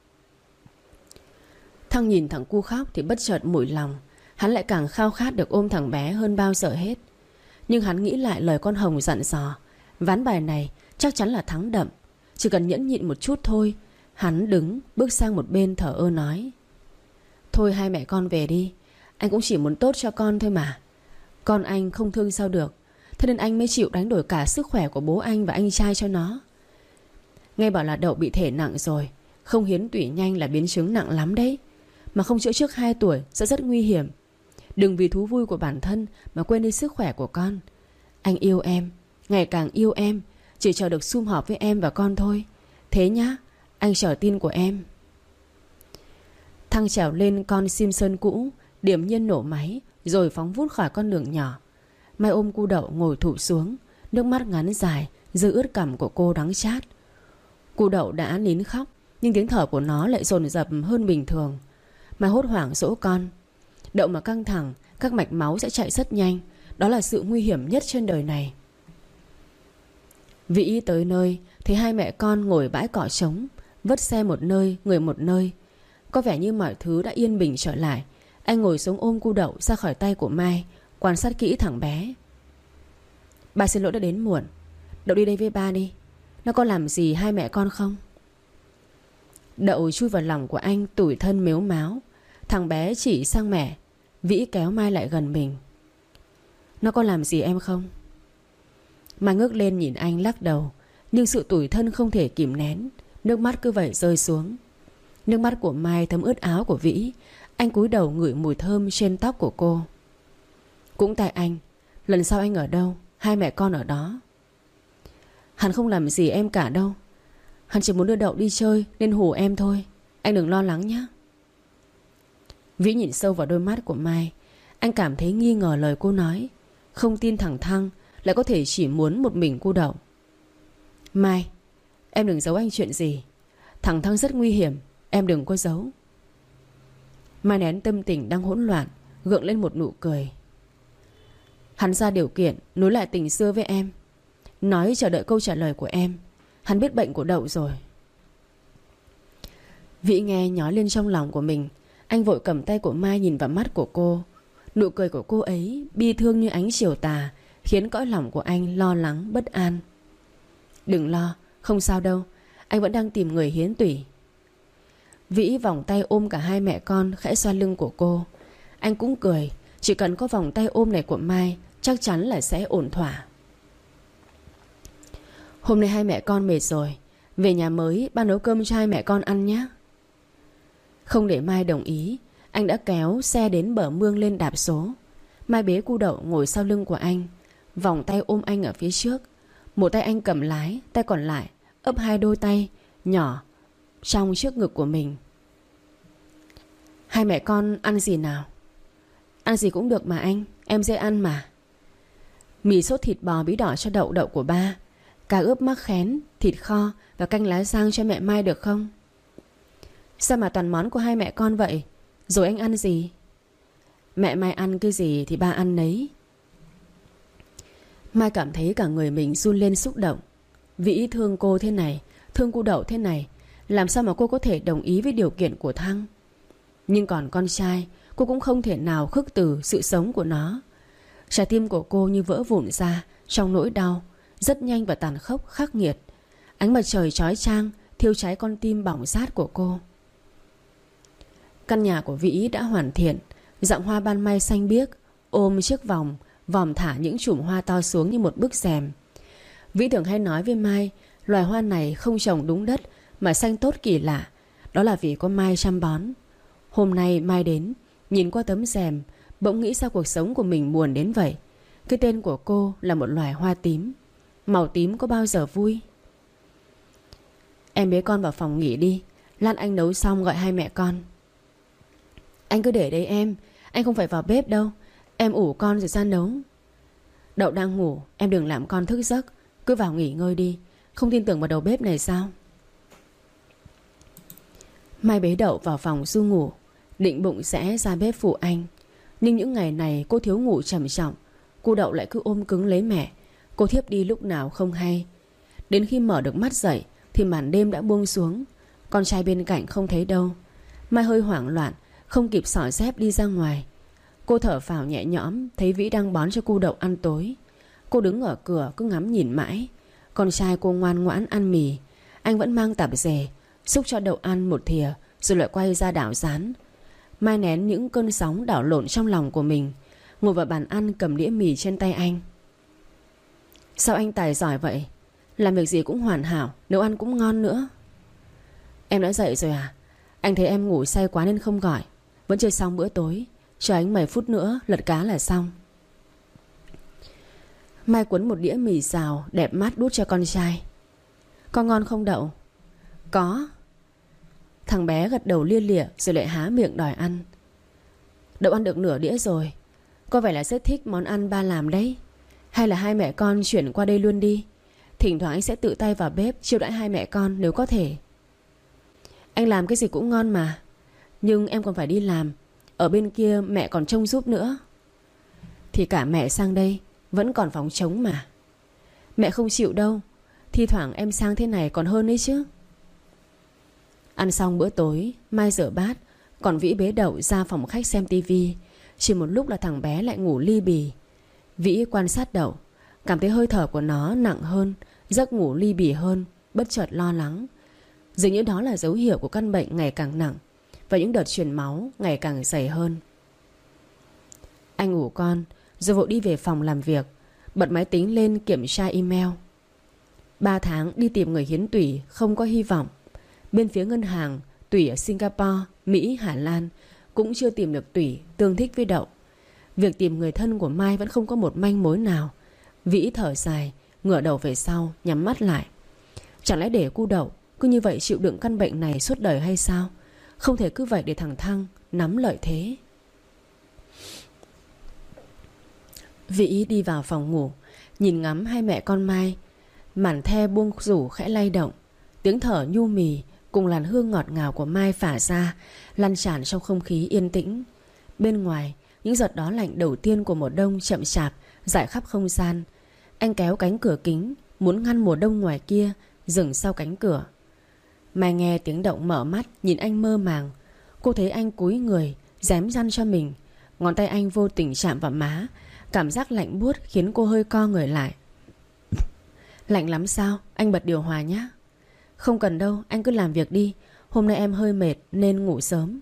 Thăng nhìn thằng cu khóc thì bất chợt mủi lòng. Hắn lại càng khao khát được ôm thằng bé hơn bao giờ hết. Nhưng hắn nghĩ lại lời con Hồng dặn dò. Ván bài này chắc chắn là thắng đậm. Chỉ cần nhẫn nhịn một chút thôi. Hắn đứng bước sang một bên thở ơ nói. Thôi hai mẹ con về đi. Anh cũng chỉ muốn tốt cho con thôi mà. Con anh không thương sao được. Thế nên anh mới chịu đánh đổi cả sức khỏe của bố anh và anh trai cho nó. Nghe bảo là Đậu bị thể nặng rồi. Không hiến tủy nhanh là biến chứng nặng lắm đấy. Mà không chữa trước hai tuổi sẽ rất nguy hiểm. Đừng vì thú vui của bản thân mà quên đi sức khỏe của con. Anh yêu em, ngày càng yêu em. Chỉ chờ được sum họp với em và con thôi. Thế nhá, anh chờ tin của em. Thăng trèo lên con Simpson cũ, điềm nhiên nổ máy, rồi phóng vút khỏi con đường nhỏ. Mai ôm cu Đậu ngồi thụp xuống. Nước mắt ngắn dài rơi ướt cằm của cô đắng chát. Cu Đậu đã nín khóc, nhưng tiếng thở của nó lại dồn dập hơn bình thường. Mai hốt hoảng dỗ con. Đậu mà căng thẳng, các mạch máu sẽ chạy rất nhanh. Đó là sự nguy hiểm nhất trên đời này. Vĩ tới nơi, thấy hai mẹ con ngồi bãi cỏ trống, vất xe một nơi, người một nơi. Có vẻ như mọi thứ đã yên bình trở lại. Anh ngồi xuống ôm cu Đậu ra khỏi tay của Mai, quan sát kỹ thằng bé. Ba xin lỗi đã đến muộn. Đậu đi đây với ba đi. Nó có làm gì hai mẹ con không? Đậu chui vào lòng của anh tủi thân mếu máo. Thằng bé chỉ sang mẹ. Vĩ kéo Mai lại gần mình. Nó có làm gì em không? Mai ngước lên nhìn anh lắc đầu. Nhưng sự tủi thân không thể kìm nén. Nước mắt cứ vậy rơi xuống. Nước mắt của Mai thấm ướt áo của Vĩ. Anh cúi đầu ngửi mùi thơm trên tóc của cô. Cũng tại anh. Lần sau anh ở đâu, hai mẹ con ở đó. Hắn không làm gì em cả đâu. Hắn chỉ muốn đưa Đậu đi chơi nên hù em thôi. Anh đừng lo lắng nhé. Vĩ nhìn sâu vào đôi mắt của Mai. Anh cảm thấy nghi ngờ lời cô nói. Không tin thằng Thăng lại có thể chỉ muốn một mình cô Đậu. Mai, Em đừng giấu anh chuyện gì. Thằng Thăng rất nguy hiểm, em đừng có giấu. Mai nén tâm tình đang hỗn loạn, gượng lên một nụ cười. Hắn ra điều kiện nối lại tình xưa với em, nói chờ đợi câu trả lời của em. Hắn biết bệnh của Đậu rồi. Vĩ nghe nhói lên trong lòng của mình. Anh vội cầm tay của Mai nhìn vào mắt của cô. Nụ cười của cô ấy bi thương như ánh chiều tà, khiến cõi lòng của anh lo lắng bất an. Đừng lo, không sao đâu. Anh vẫn đang tìm người hiến tủy. Vĩ vòng tay ôm cả hai mẹ con, khẽ xoa lưng của cô. Anh cũng cười. Chỉ cần có vòng tay ôm này của Mai, chắc chắn là sẽ ổn thỏa. Hôm nay hai mẹ con mệt rồi, về nhà mới ba nấu cơm cho hai mẹ con ăn nhé. Không để Mai đồng ý, anh đã kéo xe đến bờ mương lên đạp số. Mai bế cu Đậu ngồi sau lưng của anh, vòng tay ôm anh ở phía trước. Một tay anh cầm lái, tay còn lại ấp hai đôi tay nhỏ trong trước ngực của mình. Hai mẹ con ăn gì nào? Ăn gì cũng được mà anh, em dễ ăn mà. Mì sốt thịt bò bí đỏ cho Đậu Đậu của ba, cá ướp mắc khén, thịt kho và canh lá giang cho mẹ Mai được không? Sao mà toàn món của hai mẹ con vậy? Rồi anh ăn gì? Mẹ Mai ăn cái gì thì ba ăn nấy. Mai cảm thấy cả người mình run lên xúc động. Vĩ thương cô thế này, thương cu Đậu thế này, làm sao mà cô có thể đồng ý với điều kiện của Thăng? Nhưng còn con trai, cô cũng không thể nào khước từ sự sống của nó. Trái tim của cô như vỡ vụn ra trong nỗi đau rất nhanh và tàn khốc khắc nghiệt. Ánh mặt trời chói chang thiêu cháy con tim bỏng rát của cô. Căn nhà của Vĩ đã hoàn thiện. Dặng hoa ban mai xanh biếc ôm chiếc vòng, vòm thả những chùm hoa to xuống như một bức rèm. Vĩ thường hay nói với Mai, loài hoa này không trồng đúng đất mà xanh tốt kỳ lạ. Đó là vì có Mai chăm bón. Hôm nay Mai đến, nhìn qua tấm rèm, bỗng nghĩ sao cuộc sống của mình buồn đến vậy. Cái tên của cô là một loài hoa tím. Màu tím có bao giờ vui? Em bế con vào phòng nghỉ đi, lát anh nấu xong gọi hai mẹ con. Anh cứ để đấy em, anh không phải vào bếp đâu. Em ủ con rồi ra nấu. Đậu đang ngủ, em đừng làm con thức giấc. Cứ vào nghỉ ngơi đi. Không tin tưởng vào đầu bếp này sao? Mai bế Đậu vào phòng Du ngủ, định bụng sẽ ra bếp phụ anh. Nhưng những ngày này cô thiếu ngủ trầm trọng. Cô Đậu lại cứ ôm cứng lấy mẹ. Cô thiếp đi lúc nào không hay. Đến khi mở được mắt dậy thì màn đêm đã buông xuống. Con trai bên cạnh không thấy đâu. Mai hơi hoảng loạn, không kịp xỏ dép đi ra ngoài. Cô thở phào nhẹ nhõm, thấy Vĩ đang bón cho cu Đậu ăn tối. Cô đứng ở cửa cứ ngắm nhìn mãi. Con trai cô ngoan ngoãn ăn mì. Anh vẫn mang tạp dề, xúc cho Đậu ăn một thìa rồi lại quay ra đảo rán. Mai nén những cơn sóng đảo lộn trong lòng của mình, ngồi vào bàn ăn cầm đĩa mì trên tay anh. Sao anh tài giỏi vậy? Làm việc gì cũng hoàn hảo, nấu ăn cũng ngon nữa. Em đã dậy rồi à? Anh thấy em ngủ say quá nên không gọi. Vẫn chưa xong bữa tối, chờ anh mười phút nữa lật cá là xong. Mai cuốn một đĩa mì xào đẹp mắt đút cho con trai. Có ngon không Đậu? Có. Thằng bé gật đầu lia lịa rồi lại há miệng đòi ăn. Đậu ăn được nửa đĩa rồi. Có vẻ là rất thích món ăn ba làm đấy. Hay là hai mẹ con chuyển qua đây luôn đi. Thỉnh thoảng anh sẽ tự tay vào bếp chiêu đãi hai mẹ con nếu có thể. Anh làm cái gì cũng ngon mà. Nhưng em còn phải đi làm. Ở bên kia mẹ còn trông giúp nữa. Thì cả mẹ sang đây vẫn còn phòng trống mà. Mẹ không chịu đâu. Thi thoảng em sang thế này còn hơn đấy chứ. Ăn xong bữa tối, Mai rửa bát, còn Vĩ bế Đậu ra phòng khách xem tivi. Chỉ một lúc là thằng bé lại ngủ li bì. Vĩ quan sát Đậu, cảm thấy hơi thở của nó nặng hơn, giấc ngủ li bì hơn, bất chợt lo lắng. Dường như đó là dấu hiệu của căn bệnh ngày càng nặng và những đợt truyền máu ngày càng dày hơn. Anh ngủ con rồi vội đi về phòng làm việc, bật máy tính lên kiểm tra email. Ba tháng đi tìm người hiến tủy không có hy vọng. Bên phía ngân hàng tủy ở Singapore, Mỹ, Hà Lan cũng chưa tìm được tủy tương thích với Đậu. Việc tìm người thân của Mai vẫn không có một manh mối nào. Vĩ thở dài, ngửa đầu về sau, nhắm mắt lại. Chẳng lẽ để cu Đậu cứ như vậy chịu đựng căn bệnh này suốt đời hay sao? Không thể cứ vậy để thằng Thăng nắm lợi thế. Vĩ đi vào phòng ngủ, nhìn ngắm hai mẹ con Mai. Màn the buông rủ khẽ lay động. Tiếng thở nhu mì cùng làn hương ngọt ngào của Mai phả ra, lan tràn trong không khí yên tĩnh. Bên ngoài, những giọt đó lạnh đầu tiên của mùa đông chậm chạp rải khắp không gian. Anh kéo cánh cửa kính, muốn ngăn mùa đông ngoài kia dừng sau cánh cửa. Mai nghe tiếng động mở mắt, nhìn anh mơ màng. Cô thấy anh cúi người rém răn cho mình. Ngón tay anh vô tình chạm vào má. Cảm giác lạnh buốt khiến cô hơi co người lại. Lạnh lắm sao? Anh bật điều hòa nhé. Không cần đâu, anh cứ làm việc đi. Hôm nay em hơi mệt nên ngủ sớm.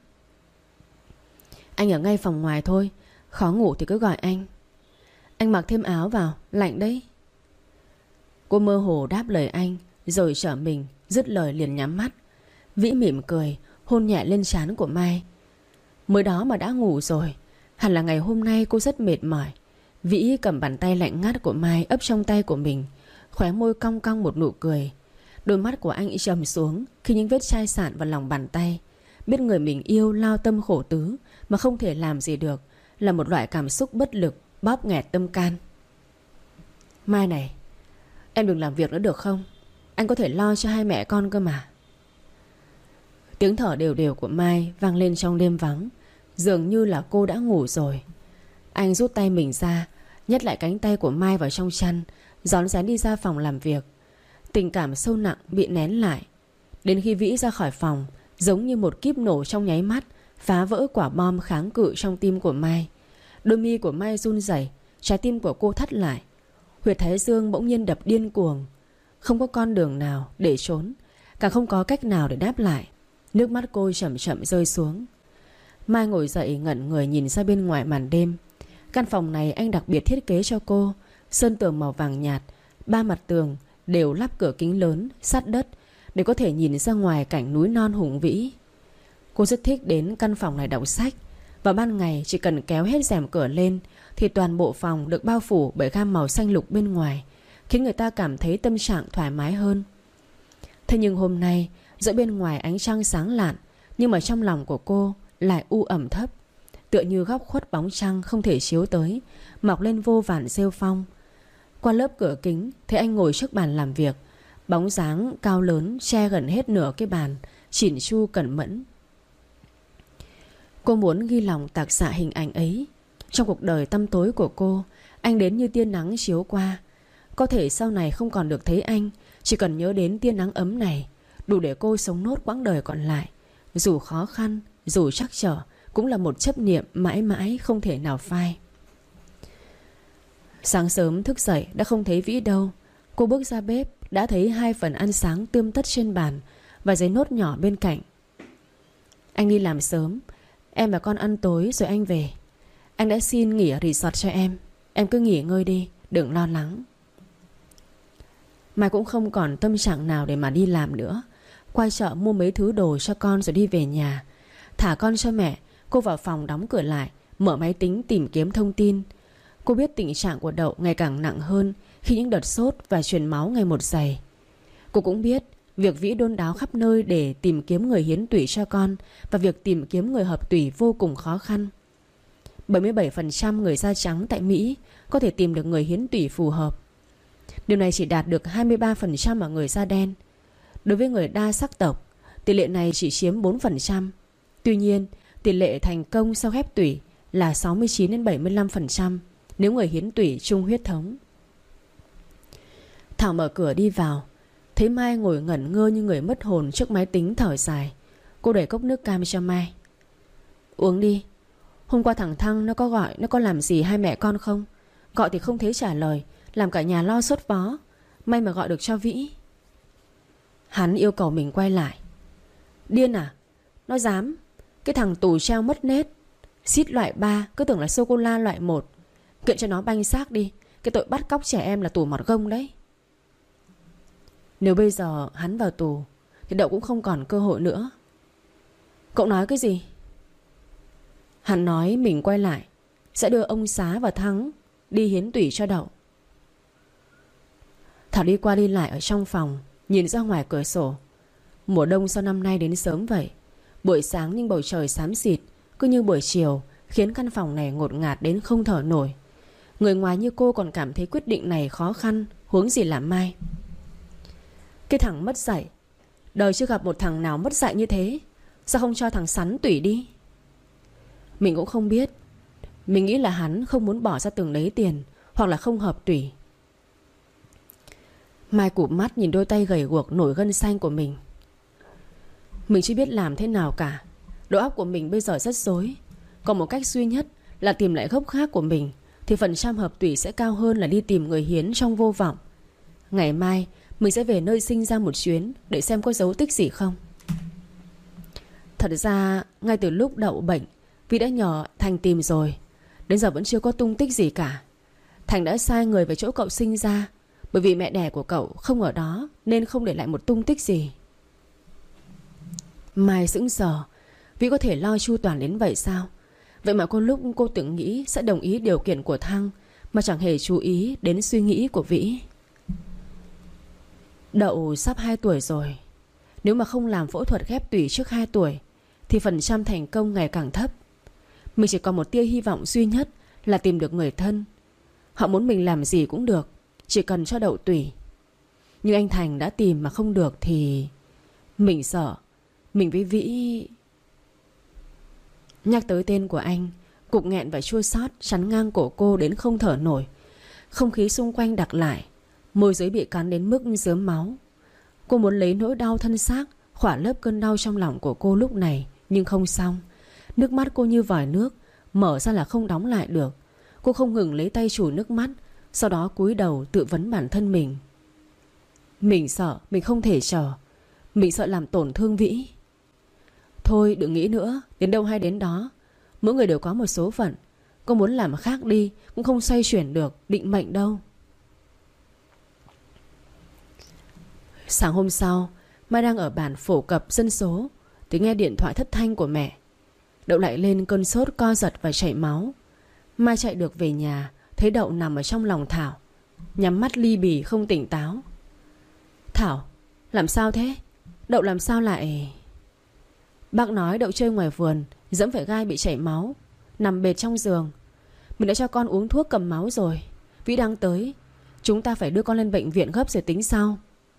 Anh ở ngay phòng ngoài thôi, khó ngủ thì cứ gọi anh. Anh mặc thêm áo vào, lạnh đấy. Cô mơ hồ đáp lời anh, rồi trở mình, dứt lời liền nhắm mắt. Vĩ mỉm cười, hôn nhẹ lên trán của Mai. Mới đó mà đã ngủ rồi. Hẳn là ngày hôm nay cô rất mệt mỏi. Vĩ cầm bàn tay lạnh ngắt của Mai ấp trong tay của mình, khóe môi cong cong một nụ cười. Đôi mắt của anh trầm xuống khi những vết chai sạn vào lòng bàn tay. Biết người mình yêu lao tâm khổ tứ mà không thể làm gì được là một loại cảm xúc bất lực bóp nghẹt tâm can. Mai này, em đừng làm việc nữa được không? Anh có thể lo cho hai mẹ con cơ mà. Tiếng thở đều đều của Mai vang lên trong đêm vắng. Dường như là cô đã ngủ rồi. Anh rút tay mình ra, nhét lại cánh tay của Mai vào trong chăn, rón rén đi ra phòng làm việc. Tình cảm sâu nặng bị nén lại. Đến khi Vĩ ra khỏi phòng, giống như một kíp nổ trong nháy mắt, phá vỡ quả bom kháng cự trong tim của Mai. Đôi mi của Mai run rẩy, trái tim của cô thắt lại. Huyệt thái dương bỗng nhiên đập điên cuồng. Không có con đường nào để trốn, càng không có cách nào để đáp lại. Nước mắt cô chậm chậm rơi xuống. Mai ngồi dậy ngẩn người nhìn ra bên ngoài màn đêm. Căn phòng này anh đặc biệt thiết kế cho cô. Sơn tường màu vàng nhạt, ba mặt tường đều lắp cửa kính lớn sát đất để có thể nhìn ra ngoài cảnh núi non hùng vĩ. Cô rất thích đến căn phòng này đọc sách. Vào ban ngày chỉ cần kéo hết rèm cửa lên thì toàn bộ phòng được bao phủ bởi gam màu xanh lục bên ngoài, khiến người ta cảm thấy tâm trạng thoải mái hơn. Thế nhưng hôm nay, giữa bên ngoài ánh trăng sáng lạn, nhưng mà trong lòng của cô lại u ẩm thấp, tựa như góc khuất bóng trăng không thể chiếu tới, mọc lên vô vàn rêu phong. Qua lớp cửa kính thấy anh ngồi trước bàn làm việc, bóng dáng cao lớn che gần hết nửa cái bàn, chỉn chu cẩn mẫn. Cô muốn ghi lòng tạc xạ hình ảnh ấy. Trong cuộc đời tăm tối của cô, anh đến như tia nắng chiếu qua. Có thể sau này không còn được thấy anh, chỉ cần nhớ đến tia nắng ấm này đủ để cô sống nốt quãng đời còn lại. Dù khó khăn, dù trắc trở, cũng là một chấp niệm mãi mãi không thể nào phai. Sáng sớm thức dậy đã không thấy Vĩ đâu. Cô bước ra bếp đã thấy hai phần ăn sáng tươm tất trên bàn và giấy nốt nhỏ bên cạnh. Anh đi làm sớm, em và con ăn tối rồi anh về. Anh đã xin nghỉ ở resort cho em. Em cứ nghỉ ngơi đi, đừng lo lắng. Mai cũng không còn tâm trạng nào để mà đi làm nữa. Quay chợ mua mấy thứ đồ cho con rồi đi về nhà. Thả con cho mẹ, cô vào phòng đóng cửa lại, mở máy tính tìm kiếm thông tin. Cô biết tình trạng của Đậu ngày càng nặng hơn khi những đợt sốt và truyền máu ngày một dày. Cô cũng biết việc Vĩ đôn đáo khắp nơi để tìm kiếm người hiến tủy cho con và việc tìm kiếm người hợp tủy vô cùng khó khăn. bảy mươi bảy phần trăm người da trắng tại Mỹ có thể tìm được người hiến tủy phù hợp. Điều này chỉ đạt được hai mươi ba phần trăm ở người da đen. Đối với người đa sắc tộc, tỷ lệ này chỉ chiếm bốn phần trăm. Tuy nhiên, tỷ lệ thành công sau ghép tủy là sáu mươi chín đến bảy mươi lăm phần trăm nếu người hiến tủy chung huyết thống. Thảo mở cửa đi vào, thấy Mai ngồi ngẩn ngơ như người mất hồn trước máy tính thở dài. Cô đẩy cốc nước cam cho Mai. Uống đi. Hôm qua thằng Thăng nó có gọi, nó có làm gì hai mẹ con không? Gọi thì không thấy trả lời, làm cả nhà lo sốt vó. May mà gọi được cho Vĩ. Hắn yêu cầu mình quay lại. Điên à? Nó dám. Cái thằng tù treo mất nết, xít loại ba cứ tưởng là sô-cô-la loại một. Kiện cho nó banh xác đi. Cái tội bắt cóc trẻ em là tù mọt gông đấy. Nếu bây giờ hắn vào tù thì Đậu cũng không còn cơ hội nữa. Cậu nói cái gì? Hắn nói mình quay lại sẽ đưa ông Xá và Thắng đi hiến tủy cho Đậu. Thảo đi qua đi lại ở trong phòng, nhìn ra ngoài cửa sổ. Mùa đông sau năm nay đến sớm vậy. Buổi sáng nhưng bầu trời xám xịt, cứ như buổi chiều, khiến căn phòng này ngột ngạt đến không thở nổi. Người ngoài như cô còn cảm thấy quyết định này khó khăn, huống gì là Mai. Cái thằng mất dạy, Đời chưa gặp một thằng nào mất dạy như thế. Sao không cho thằng Sắn tủy đi? Mình cũng không biết. Mình nghĩ là hắn không muốn bỏ ra từng đấy tiền, hoặc là không hợp tủy. Mai cụp mắt nhìn đôi tay gầy guộc nổi gân xanh của mình. Mình chưa biết làm thế nào cả. Đầu óc của mình bây giờ rất rối. Còn một cách duy nhất là tìm lại gốc khác của mình, thì phần trăm hợp tủy sẽ cao hơn là đi tìm người hiến trong vô vọng. Ngày mai mình sẽ về nơi sinh ra một chuyến, để xem có dấu tích gì không. Thật ra ngay từ lúc Đậu bệnh, Vi đã nhờ Thành tìm rồi. Đến giờ vẫn chưa có tung tích gì cả. Thành đã sai người về chỗ cậu sinh ra, bởi vì mẹ đẻ của cậu không ở đó, nên không để lại một tung tích gì. Mai sững sờ. Vi có thể lo chu toàn đến vậy sao? Vậy mà có lúc cô tưởng nghĩ sẽ đồng ý điều kiện của Thăng, mà chẳng hề chú ý đến suy nghĩ của Vĩ. Đậu sắp hai tuổi rồi. Nếu mà không làm phẫu thuật ghép tủy trước hai tuổi thì phần trăm thành công ngày càng thấp. Mình chỉ còn một tia hy vọng duy nhất là tìm được người thân. Họ muốn mình làm gì cũng được, chỉ cần cho Đậu tủy. Nhưng anh Thành đã tìm mà không được thì mình sợ mình với Vĩ. Nhắc tới tên của anh, cục nghẹn và chua xót chắn ngang cổ cô đến không thở nổi. Không khí xung quanh đặc lại, môi dưới bị cắn đến mức rớm máu. Cô muốn lấy nỗi đau thân xác khỏa lấp cơn đau trong lòng của cô lúc này, nhưng không xong. Nước mắt cô như vòi nước, mở ra là không đóng lại được. Cô không ngừng lấy tay chùi nước mắt, sau đó cúi đầu tự vấn bản thân mình. Mình sợ mình không thể chờ. Mình sợ làm tổn thương Vĩ. Thôi đừng nghĩ nữa, đến đâu hay đến đó. Mỗi người đều có một số phận. Cô muốn làm khác đi cũng không xoay chuyển được định mệnh đâu. Sáng hôm sau, Mai đang ở bản phổ cập dân số thì nghe điện thoại thất thanh của mẹ. Đậu lại lên cơn sốt co giật và chảy máu. Mai chạy được về nhà, thấy Đậu nằm ở trong lòng Thảo, nhắm mắt li bì không tỉnh táo. Thảo, làm sao thế? Đậu làm sao lại... Bác nói Đậu chơi ngoài vườn, dẫm phải gai bị chảy máu, nằm bệt trong giường. Mình đã cho con uống thuốc cầm máu rồi. Vĩ đang tới. Chúng ta phải đưa con lên bệnh viện gấp rồi tính sau.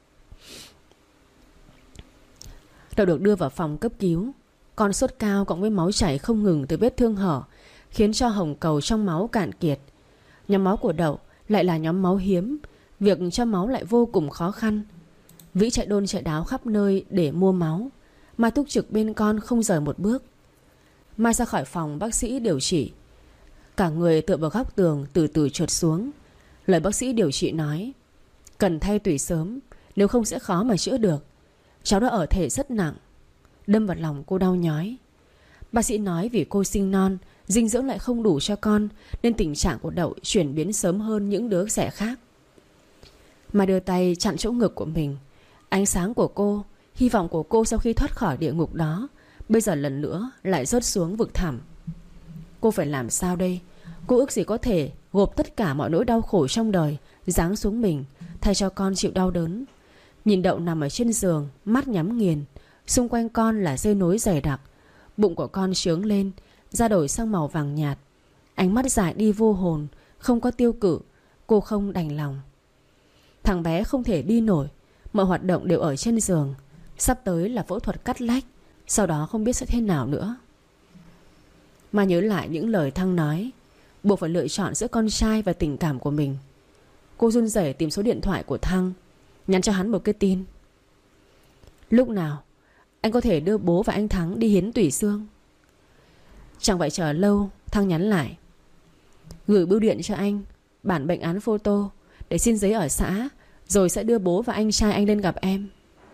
Đậu được đưa vào phòng cấp cứu. Con sốt cao cộng với máu chảy không ngừng từ vết thương hở, khiến cho hồng cầu trong máu cạn kiệt. Nhóm máu của Đậu lại là nhóm máu hiếm, việc cho máu lại vô cùng khó khăn. Vĩ chạy đôn chạy đáo khắp nơi để mua máu. Mai túc trực bên con không rời một bước. Mai ra khỏi phòng bác sĩ điều trị, cả người tựa vào góc tường từ từ trượt xuống. Lời bác sĩ điều trị nói cần thay tủy sớm, nếu không sẽ khó mà chữa được. Cháu đã ở thể rất nặng. Đâm vào lòng cô đau nhói. Bác sĩ nói vì cô sinh non, dinh dưỡng lại không đủ cho con, nên tình trạng của Đậu chuyển biến sớm hơn những đứa trẻ khác. Mai đưa tay chặn chỗ ngực của mình. Ánh sáng của cô, hy vọng của cô sau khi thoát khỏi địa ngục đó, bây giờ lần nữa lại rớt xuống vực thẳm. Cô phải làm sao đây? Cô ước gì có thể gộp tất cả mọi nỗi đau khổ trong đời giáng xuống mình, thay cho con chịu đau đớn. Nhìn Đậu nằm ở trên giường, mắt nhắm nghiền. Xung quanh con là dây nối dày đặc. Bụng của con trướng lên, da đổi sang màu vàng nhạt. Ánh mắt dại đi vô hồn, không có tiêu cự. Cô không đành lòng. Thằng bé không thể đi nổi, mọi hoạt động đều ở trên giường. Sắp tới là phẫu thuật cắt lách, sau đó không biết sẽ thế nào nữa. Mà nhớ lại những lời Thăng nói, buộc phải lựa chọn giữa con trai và tình cảm của mình. Cô run rẩy tìm số điện thoại của Thăng, nhắn cho hắn một cái tin. Lúc nào anh có thể đưa bố và anh Thắng đi hiến tủy xương? Chẳng phải chờ lâu. Thăng nhắn lại: gửi bưu điện cho anh bản bệnh án photo để xin giấy ở xã, rồi sẽ đưa bố và anh trai anh lên gặp em.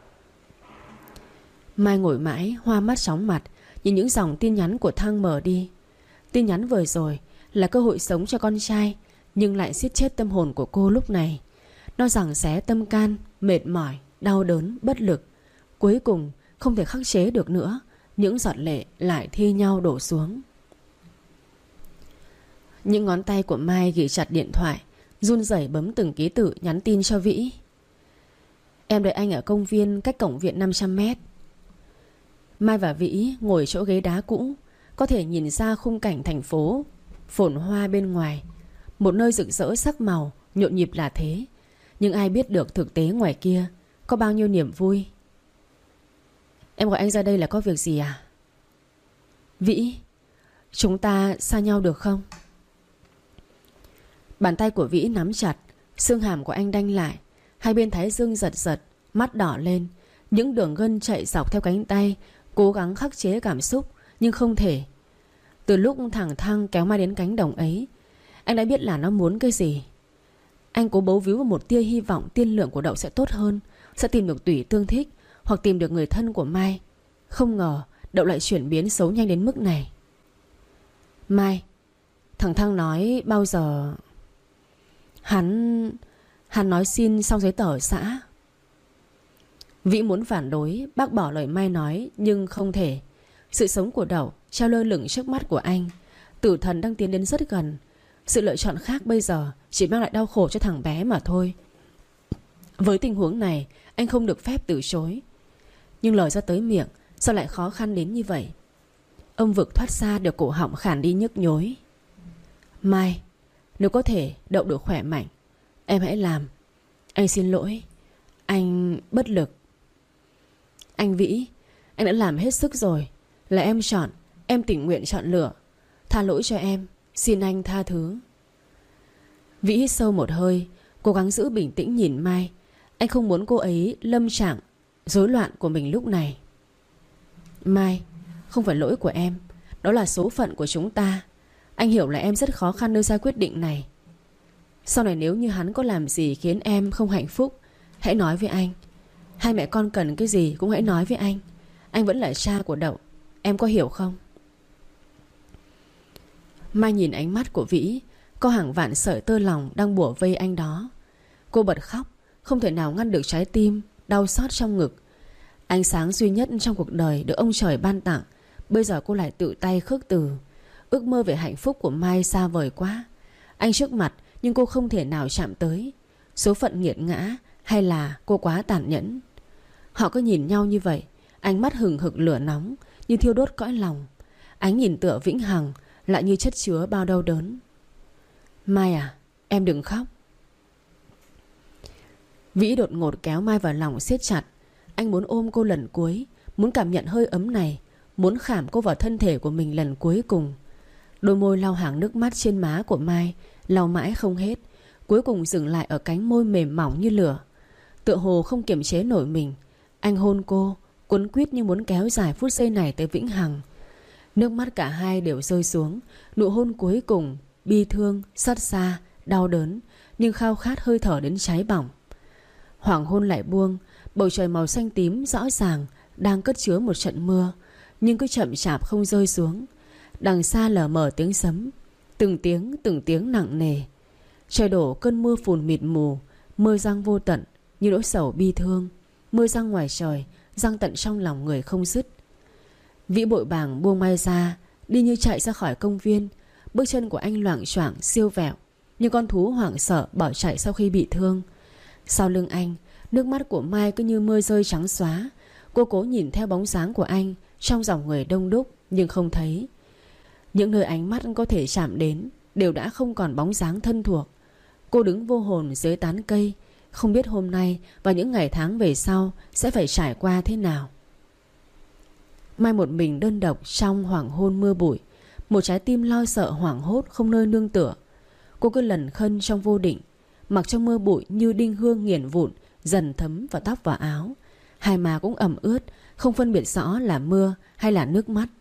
Mai ngồi mãi hoa mắt chóng mặt, nhìn những dòng tin nhắn của Thăng mở đi. Tin nhắn vừa rồi là cơ hội sống cho con trai, nhưng lại siết chết tâm hồn của cô lúc này. Nó giằng xé tâm can, mệt mỏi, đau đớn, bất lực. Cuối cùng không thể khắc chế được nữa, những giọt lệ lại thi nhau đổ xuống. Những ngón tay của Mai ghi chặt điện thoại, run rẩy bấm từng ký tự nhắn tin cho Vĩ. Em đợi anh ở công viên cách cổng viện năm trăm mét. Mai và Vĩ ngồi chỗ ghế đá cũ, có thể nhìn ra khung cảnh thành phố phồn hoa bên ngoài, một nơi rực rỡ sắc màu, nhộn nhịp là thế. Nhưng ai biết được thực tế ngoài kia có bao nhiêu niềm vui. Em gọi anh ra đây là có việc gì à? Vĩ, chúng ta xa nhau được không? Bàn tay của Vĩ nắm chặt, xương hàm của anh đanh lại, hai bên thái dương giật giật, mắt đỏ lên, những đường gân chạy dọc theo cánh tay. Cố gắng khắc chế cảm xúc nhưng không thể. Từ lúc thẳng thăng kéo Mai đến cánh đồng ấy, anh đã biết là nó muốn cái gì. Anh cố bấu víu vào một tia hy vọng tiên lượng của Đậu sẽ tốt hơn, sẽ tìm được tủy tương thích, hoặc tìm được người thân của Mai. Không ngờ Đậu lại chuyển biến xấu nhanh đến mức này. Mai, thằng Thăng nói bao giờ... Hắn... Hắn nói xin xong giấy tờ ở xã. Vĩ muốn phản đối, bác bỏ lời Mai nói, nhưng không thể. Sự sống của Đậu treo lơ lửng trước mắt của anh. Tử thần đang tiến đến rất gần. Sự lựa chọn khác bây giờ chỉ mang lại đau khổ cho thằng bé mà thôi. Với tình huống này, anh không được phép từ chối. Nhưng lời ra tới miệng sao lại khó khăn đến như vậy? Âm vực thoát ra được cổ họng khản đi nhức nhối. Mai, nếu có thể Đậu được khỏe mạnh, em hãy làm. Anh xin lỗi. Anh bất lực. Anh Vĩ, anh đã làm hết sức rồi. Là em chọn, em tình nguyện chọn lựa. Tha lỗi cho em, xin anh tha thứ. Vĩ hít sâu một hơi, cố gắng giữ bình tĩnh nhìn Mai. Anh không muốn cô ấy lâm trạng rối loạn của mình lúc này. Mai, không phải lỗi của em, đó là số phận của chúng ta. Anh hiểu là em rất khó khăn đưa ra quyết định này. Sau này nếu như hắn có làm gì khiến em không hạnh phúc, hãy nói với anh. Hai mẹ con cần cái gì cũng hãy nói với anh. Anh vẫn là cha của Đậu, em có hiểu không? Mai nhìn ánh mắt của Vĩ, có hàng vạn sợi tơ lòng đang bủa vây anh đó. Cô bật khóc, không thể nào ngăn được trái tim đau xót trong ngực. Ánh sáng duy nhất trong cuộc đời được ông trời ban tặng, bây giờ cô lại tự tay khước từ. Ước mơ về hạnh phúc của Mai xa vời quá. Anh trước mặt nhưng cô không thể nào chạm tới. Số phận nghiệt ngã hay là cô quá tàn nhẫn? Họ cứ nhìn nhau như vậy, ánh mắt hừng hực lửa nóng như thiêu đốt cõi lòng. Ánh nhìn tựa vĩnh hằng, lại như chất chứa bao đau đớn. Mai à, em đừng khóc. Vĩ đột ngột kéo Mai vào lòng siết chặt. Anh muốn ôm cô lần cuối, muốn cảm nhận hơi ấm này, muốn khảm cô vào thân thể của mình lần cuối cùng. Đôi môi lau hàng nước mắt trên má của Mai, lau mãi không hết, cuối cùng dừng lại ở cánh môi mềm mỏng như lửa. Tựa hồ không kiềm chế nổi mình, anh hôn cô, cuốn quýt như muốn kéo dài phút giây này tới vĩnh hằng. Nước mắt cả hai đều rơi xuống. Nụ hôn cuối cùng bi thương, xót xa, đau đớn, nhưng khao khát hơi thở đến cháy bỏng. Hoàng hôn lại buông, bầu trời màu xanh tím rõ ràng đang cất chứa một trận mưa, nhưng cứ chậm chạp không rơi xuống. Đằng xa lờ mờ tiếng sấm, từng tiếng từng tiếng nặng nề. Trời đổ cơn mưa phùn mịt mù, mưa giăng vô tận như nỗi sầu bi thương. Mưa giăng ngoài trời, giăng tận trong lòng người không dứt. Vĩ bội bàng buông Mai ra, đi như chạy ra khỏi công viên. Bước chân của anh loạng choạng siêu vẹo, như con thú hoảng sợ bỏ chạy sau khi bị thương. Sau lưng anh, nước mắt của Mai cứ như mưa rơi trắng xóa. Cô cố nhìn theo bóng dáng của anh trong dòng người đông đúc, nhưng không thấy. Những nơi ánh mắt có thể chạm đến đều đã không còn bóng dáng thân thuộc. Cô đứng vô hồn dưới tán cây, không biết hôm nay và những ngày tháng về sau sẽ phải trải qua thế nào. Mai một mình đơn độc trong hoàng hôn mưa bụi, một trái tim lo sợ hoảng hốt không nơi nương tựa. Cô cứ lần khân trong vô định, mặc trong mưa bụi như đinh hương nghiền vụn dần thấm vào tóc và áo. Hai má cũng ẩm ướt, không phân biệt rõ là mưa hay là nước mắt.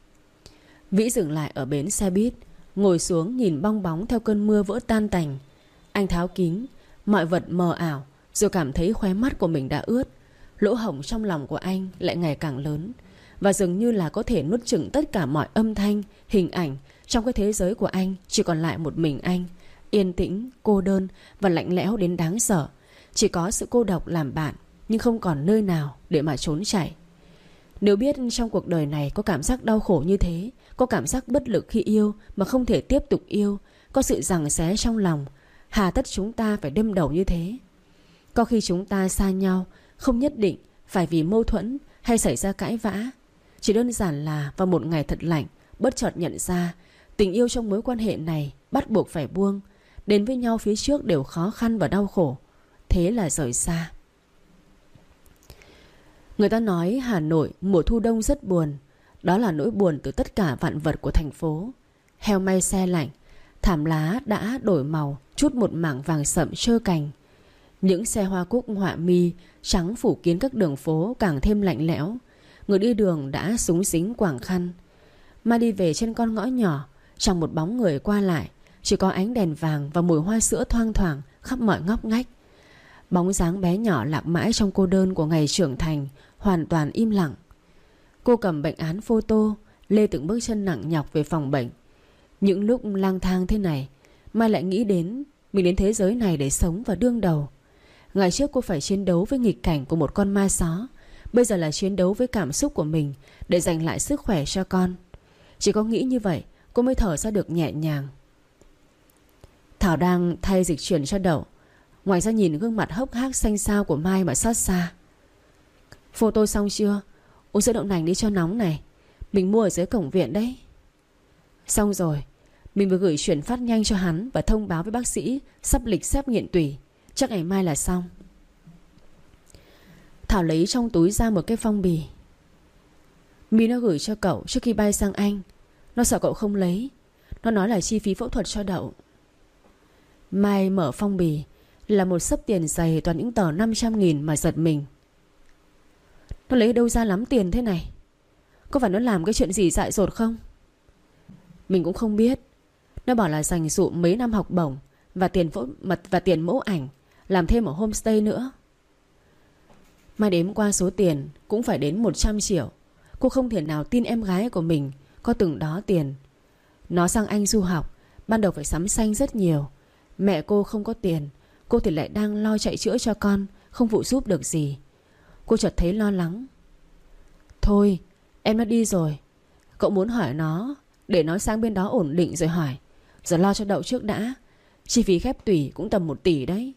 Vĩ dừng lại ở bến xe buýt, ngồi xuống nhìn bong bóng theo cơn mưa vỡ tan tành. Anh tháo kính, mọi vật mờ ảo, rồi cảm thấy khóe mắt của mình đã ướt. Lỗ hổng trong lòng của anh lại ngày càng lớn, và dường như là có thể nuốt chửng tất cả mọi âm thanh, hình ảnh. Trong cái thế giới của anh chỉ còn lại một mình anh, yên tĩnh, cô đơn và lạnh lẽo đến đáng sợ. Chỉ có sự cô độc làm bạn, nhưng không còn nơi nào để mà trốn chạy. Nếu biết trong cuộc đời này có cảm giác đau khổ như thế, có cảm giác bất lực khi yêu mà không thể tiếp tục yêu, có sự giằng xé trong lòng, hà tất chúng ta phải đâm đầu như thế? Có khi chúng ta xa nhau không nhất định phải vì mâu thuẫn hay xảy ra cãi vã. Chỉ đơn giản là vào một ngày thật lạnh, bất chợt nhận ra tình yêu trong mối quan hệ này bắt buộc phải buông. Đến với nhau phía trước đều khó khăn và đau khổ, thế là rời xa. Người ta nói Hà Nội mùa thu đông rất buồn. Đó là nỗi buồn từ tất cả vạn vật của thành phố. Heo may se lạnh, thảm lá đã đổi màu, chút một mảng vàng sậm trơ cành. Những xe hoa cúc họa mi trắng phủ kín các đường phố càng thêm lạnh lẽo. Người đi đường đã xúng xính quàng khăn. Mai đi về trên con ngõ nhỏ, chẳng một bóng người qua lại, chỉ có ánh đèn vàng và mùi hoa sữa thoang thoảng khắp mọi ngóc ngách. Bóng dáng bé nhỏ lạc mãi trong cô đơn của ngày trưởng thành, hoàn toàn im lặng. Cô cầm bệnh án photo, lê từng bước chân nặng nhọc về phòng bệnh. Những lúc lang thang thế này, Mai lại nghĩ đến mình đến thế giới này để sống và đương đầu. Ngày trước cô phải chiến đấu với nghịch cảnh của một con ma só, bây giờ là chiến đấu với cảm xúc của mình để giành lại sức khỏe cho con. Chỉ có nghĩ như vậy cô mới thở ra được nhẹ nhàng. Thảo đang thay dịch chuyển cho Đậu. Ngoài ra nhìn gương mặt hốc hác xanh xao của Mai mà xót xa. Photo xong chưa? Uống sữa đậu nành đi cho nóng này. Mình mua ở dưới cổng viện đấy. Xong rồi. Mình vừa gửi chuyển phát nhanh cho hắn và thông báo với bác sĩ sắp lịch xét nghiệm tủy. Chắc ngày mai là xong. Thảo lấy trong túi ra một cái phong bì. Mi nó gửi cho cậu trước khi bay sang Anh. Nó sợ cậu không lấy. Nó nói là chi phí phẫu thuật cho Đậu. Mai mở phong bì là một xấp tiền dày toàn những tờ năm trăm nghìn mà giật mình. Nó lấy đâu ra lắm tiền thế này? Có phải nó làm cái chuyện gì dại dột không? Mình cũng không biết. Nó bảo là dành dụm mấy năm học bổng Và tiền phẫu mật và tiền mẫu ảnh, làm thêm ở homestay nữa. Mai đếm qua số tiền cũng phải đến một trăm triệu. Cô không thể nào tin em gái của mình có từng đó tiền. Nó sang Anh du học, ban đầu phải sắm xanh rất nhiều. Mẹ cô không có tiền, cô thì lại đang lo chạy chữa cho con, không phụ giúp được gì. Cô chợt thấy lo lắng. Thôi em đã đi rồi, cậu muốn hỏi nó, để nó sang bên đó ổn định rồi hỏi. Giờ lo cho Đậu trước đã. Chi phí ghép tủy cũng tầm một tỷ đấy.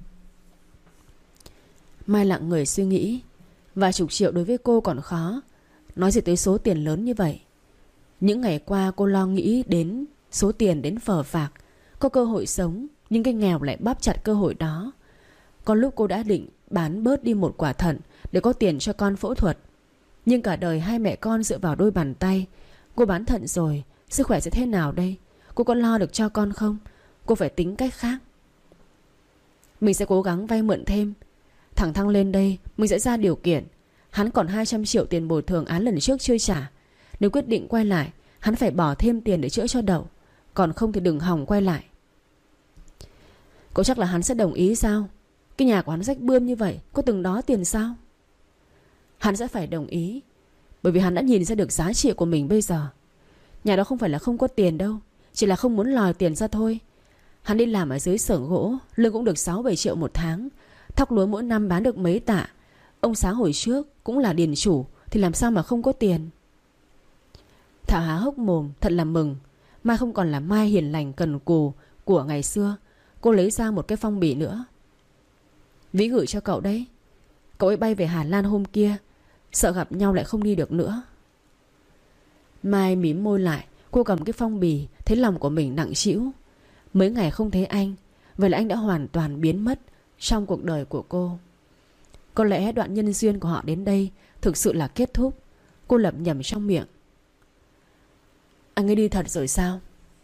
Mai lặng người suy nghĩ. Vài chục triệu đối với cô còn khó, nói gì tới số tiền lớn như vậy. Những ngày qua cô lo nghĩ đến số tiền đến phờ phạc. Có cơ hội sống, nhưng cái nghèo lại bóp chặt cơ hội đó. Có lúc cô đã định bán bớt đi một quả thận để có tiền cho con phẫu thuật. Nhưng cả đời hai mẹ con dựa vào đôi bàn tay. Cô bán thận rồi, sức khỏe sẽ thế nào đây? Cô có lo được cho con không? Cô phải tính cách khác. Mình sẽ cố gắng vay mượn thêm. Thẳng thăng lên đây mình sẽ ra điều kiện. Hắn còn hai trăm triệu tiền bồi thường án lần trước chưa trả. Nếu quyết định quay lại, hắn phải bỏ thêm tiền để chữa cho Đậu. Còn không thì đừng hòng quay lại. Cậu chắc là hắn sẽ đồng ý sao? Cái nhà của hắn rách bươm như vậy, có từng đó tiền sao? Hắn sẽ phải đồng ý, bởi vì hắn đã nhìn ra được giá trị của mình bây giờ. Nhà đó không phải là không có tiền đâu, chỉ là không muốn lòi tiền ra thôi. Hắn đi làm ở dưới xưởng gỗ, lương cũng được sáu bảy triệu một tháng. Thóc lúa mỗi năm bán được mấy tạ. Ông Sáng hồi trước cũng là điền chủ, thì làm sao mà không có tiền. Thảo há hốc mồm, thật là mừng. Mai không còn là Mai hiền lành cần cù của ngày xưa. Cô lấy ra một cái phong bì nữa. Vĩ gửi cho cậu đấy. Cậu ấy bay về Hà Lan hôm kia, sợ gặp nhau lại không đi được nữa. Mai mím môi lại. Cô cầm cái phong bì, thấy lòng của mình nặng trĩu. Mấy ngày không thấy anh, vậy là anh đã hoàn toàn biến mất trong cuộc đời của cô. Có lẽ đoạn nhân duyên của họ đến đây thực sự là kết thúc. Cô lẩm nhẩm trong miệng. Anh ấy đi thật rồi sao?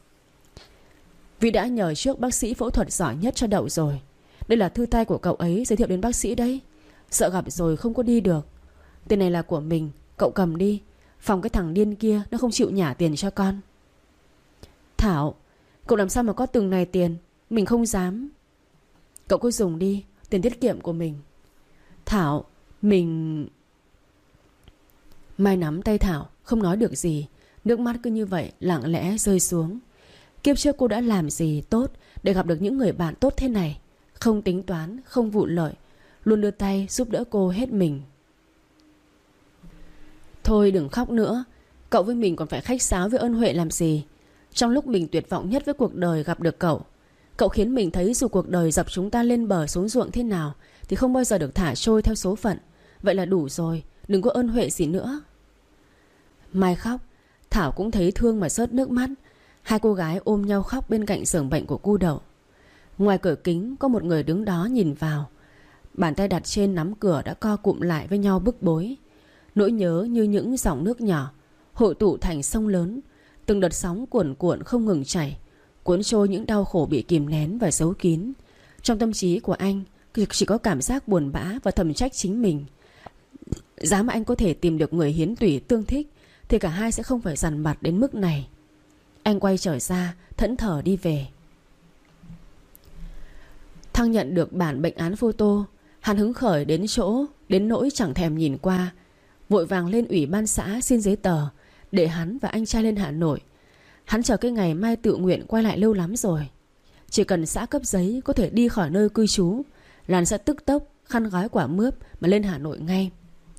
Vì đã nhờ trước bác sĩ phẫu thuật giỏi nhất cho Đậu rồi. Đây là thư tay của cậu ấy giới thiệu đến bác sĩ đấy. Sợ gặp rồi không có đi được. Tiền này là của mình, cậu cầm đi. Phòng cái thằng điên kia nó không chịu nhả tiền cho con. Thảo, cậu làm sao mà có từng này tiền? Mình không dám. Cậu cứ dùng đi, tiền tiết kiệm của mình. Thảo, mình... Mai nắm tay Thảo, không nói được gì. Nước mắt cứ như vậy lặng lẽ rơi xuống. Kiếp trước cô đã làm gì tốt để gặp được những người bạn tốt thế này. Không tính toán, không vụ lợi, luôn đưa tay giúp đỡ cô hết mình. Thôi đừng khóc nữa. Cậu với mình còn phải khách sáo với ơn Huệ làm gì? Trong lúc mình tuyệt vọng nhất với cuộc đời gặp được cậu. Cậu khiến mình thấy dù cuộc đời dập chúng ta lên bờ xuống ruộng thế nào thì không bao giờ được thả trôi theo số phận. Vậy là đủ rồi, đừng có ơn Huệ gì nữa. Mai khóc. Thảo cũng thấy thương mà rớt nước mắt. Hai cô gái ôm nhau khóc bên cạnh giường bệnh của cu Đậu. Ngoài cửa kính có một người đứng đó nhìn vào. Bàn tay đặt trên nắm cửa đã co cụm lại với nhau bức bối. Nỗi nhớ như những dòng nước nhỏ hội tụ thành sông lớn. Từng đợt sóng cuồn cuộn không ngừng chảy, cuốn trôi những đau khổ bị kìm nén và giấu kín. Trong tâm trí của anh chỉ có cảm giác buồn bã và thầm trách chính mình. Giá mà anh có thể tìm được người hiến tủy tương thích thì cả hai sẽ không phải dằn mặt đến mức này. Anh quay trở ra, thẫn thờ đi về. Thăng nhận được bản bệnh án photo. Hắn hứng khởi đến chỗ đến nỗi chẳng thèm nhìn qua, vội vàng lên ủy ban xã xin giấy tờ để hắn và anh trai lên Hà Nội. Hắn chờ cái ngày mai tự nguyện quay lại lâu lắm rồi. Chỉ cần xã cấp giấy có thể đi khỏi nơi cư trú là hắn sẽ tức tốc khăn gói quả mướp mà lên Hà Nội ngay.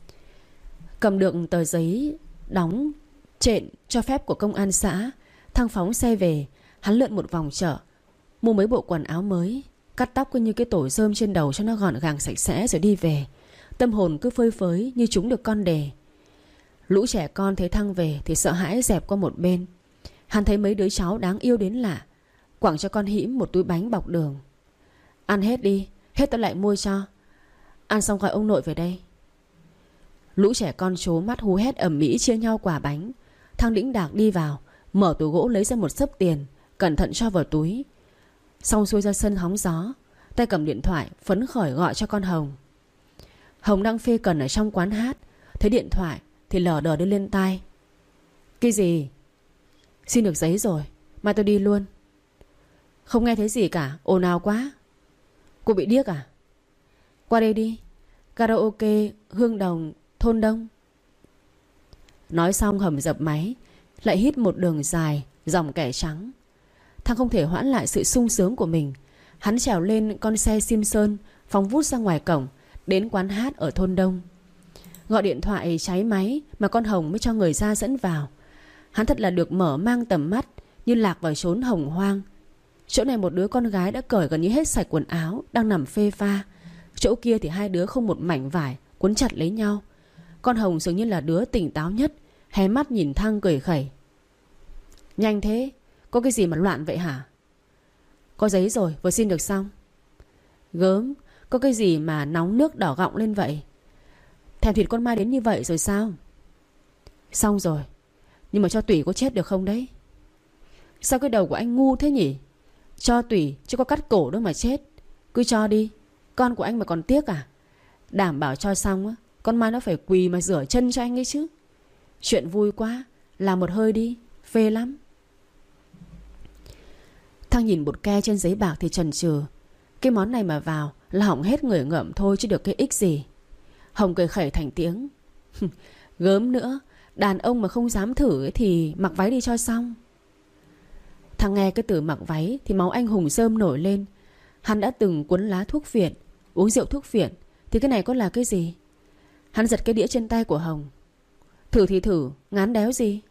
Cầm được tờ giấy đóng trện cho phép của công an xã, Thăng phóng xe về. Hắn lượn một vòng chợ, mua mấy bộ quần áo mới, cắt tóc cứ như cái tổ rơm trên đầu cho nó gọn gàng sạch sẽ rồi đi về. Tâm hồn cứ phơi phới như trúng được con đề. Lũ trẻ con thấy Thăng về thì sợ hãi dẹp qua một bên. Hắn thấy mấy đứa cháu đáng yêu đến lạ, quẳng cho con Hĩm một túi bánh bọc đường. Ăn hết đi, hết tao lại mua cho. Ăn xong gọi ông nội về đây. Lũ trẻ con trố mắt hú hét ầm ĩ chia nhau quả bánh. Thăng đĩnh đạc đi vào, mở tủ gỗ lấy ra một xấp tiền, cẩn thận cho vào túi. Xong xuôi ra sân hóng gió, tay cầm điện thoại phấn khởi gọi cho con Hồng. Hồng đang phê cần ở trong quán hát, thấy điện thoại thì lờ đờ đưa lên tai. Cái gì? Xin được giấy rồi, mai tôi đi luôn. Không nghe thấy gì cả, ồn ào quá. Cô bị điếc à? Qua đây đi, karaoke Hương Đồng, Thôn Đông. Nói xong Hồng dập máy, lại hít một đường dài, dòng kẻ trắng. Thăng không thể hoãn lại sự sung sướng của mình. Hắn trèo lên con xe Simpson, phóng vút ra ngoài cổng, đến quán hát ở Thôn Đông. Gọi điện thoại cháy máy mà con Hồng mới cho người ra dẫn vào. Hắn thật là được mở mang tầm mắt, như lạc vào chốn hồng hoang. Chỗ này một đứa con gái đã cởi gần như hết sạch quần áo, đang nằm phê pha. Chỗ kia thì hai đứa không một mảnh vải, cuốn chặt lấy nhau. Con Hồng dường như là đứa tỉnh táo nhất, hé mắt nhìn Thăng cười khẩy. Nhanh thế, có cái gì mà loạn vậy hả? Có giấy rồi, vừa xin được xong. Gớm, có cái gì mà nóng nước đỏ gọng lên vậy? Thèm thịt con Mai đến như vậy rồi sao? Xong rồi, nhưng mà cho tủy có chết được không đấy? Sao cái đầu của anh ngu thế nhỉ? Cho tủy chứ có cắt cổ đâu mà chết. Cứ cho đi, con của anh mà còn tiếc à? Đảm bảo cho xong á, con Mai nó phải quỳ mà rửa chân cho anh ấy chứ. Chuyện vui quá, làm một hơi đi, phê lắm. Thăng nhìn bột ke trên giấy bạc thì chần chừ. Cái món này mà vào là hỏng hết người ngợm thôi chứ được cái ích gì. Hồng cười khẩy thành tiếng. Gớm nữa, đàn ông mà không dám thử ấy thì mặc váy đi cho xong. Thằng nghe cái từ mặc váy thì máu anh hùng rơm nổi lên. Hắn đã từng cuốn lá thuốc phiện, uống rượu thuốc phiện, thì cái này có là cái gì? Hắn giật cái đĩa trên tay của Hồng. Thử thì thử, ngán đéo gì.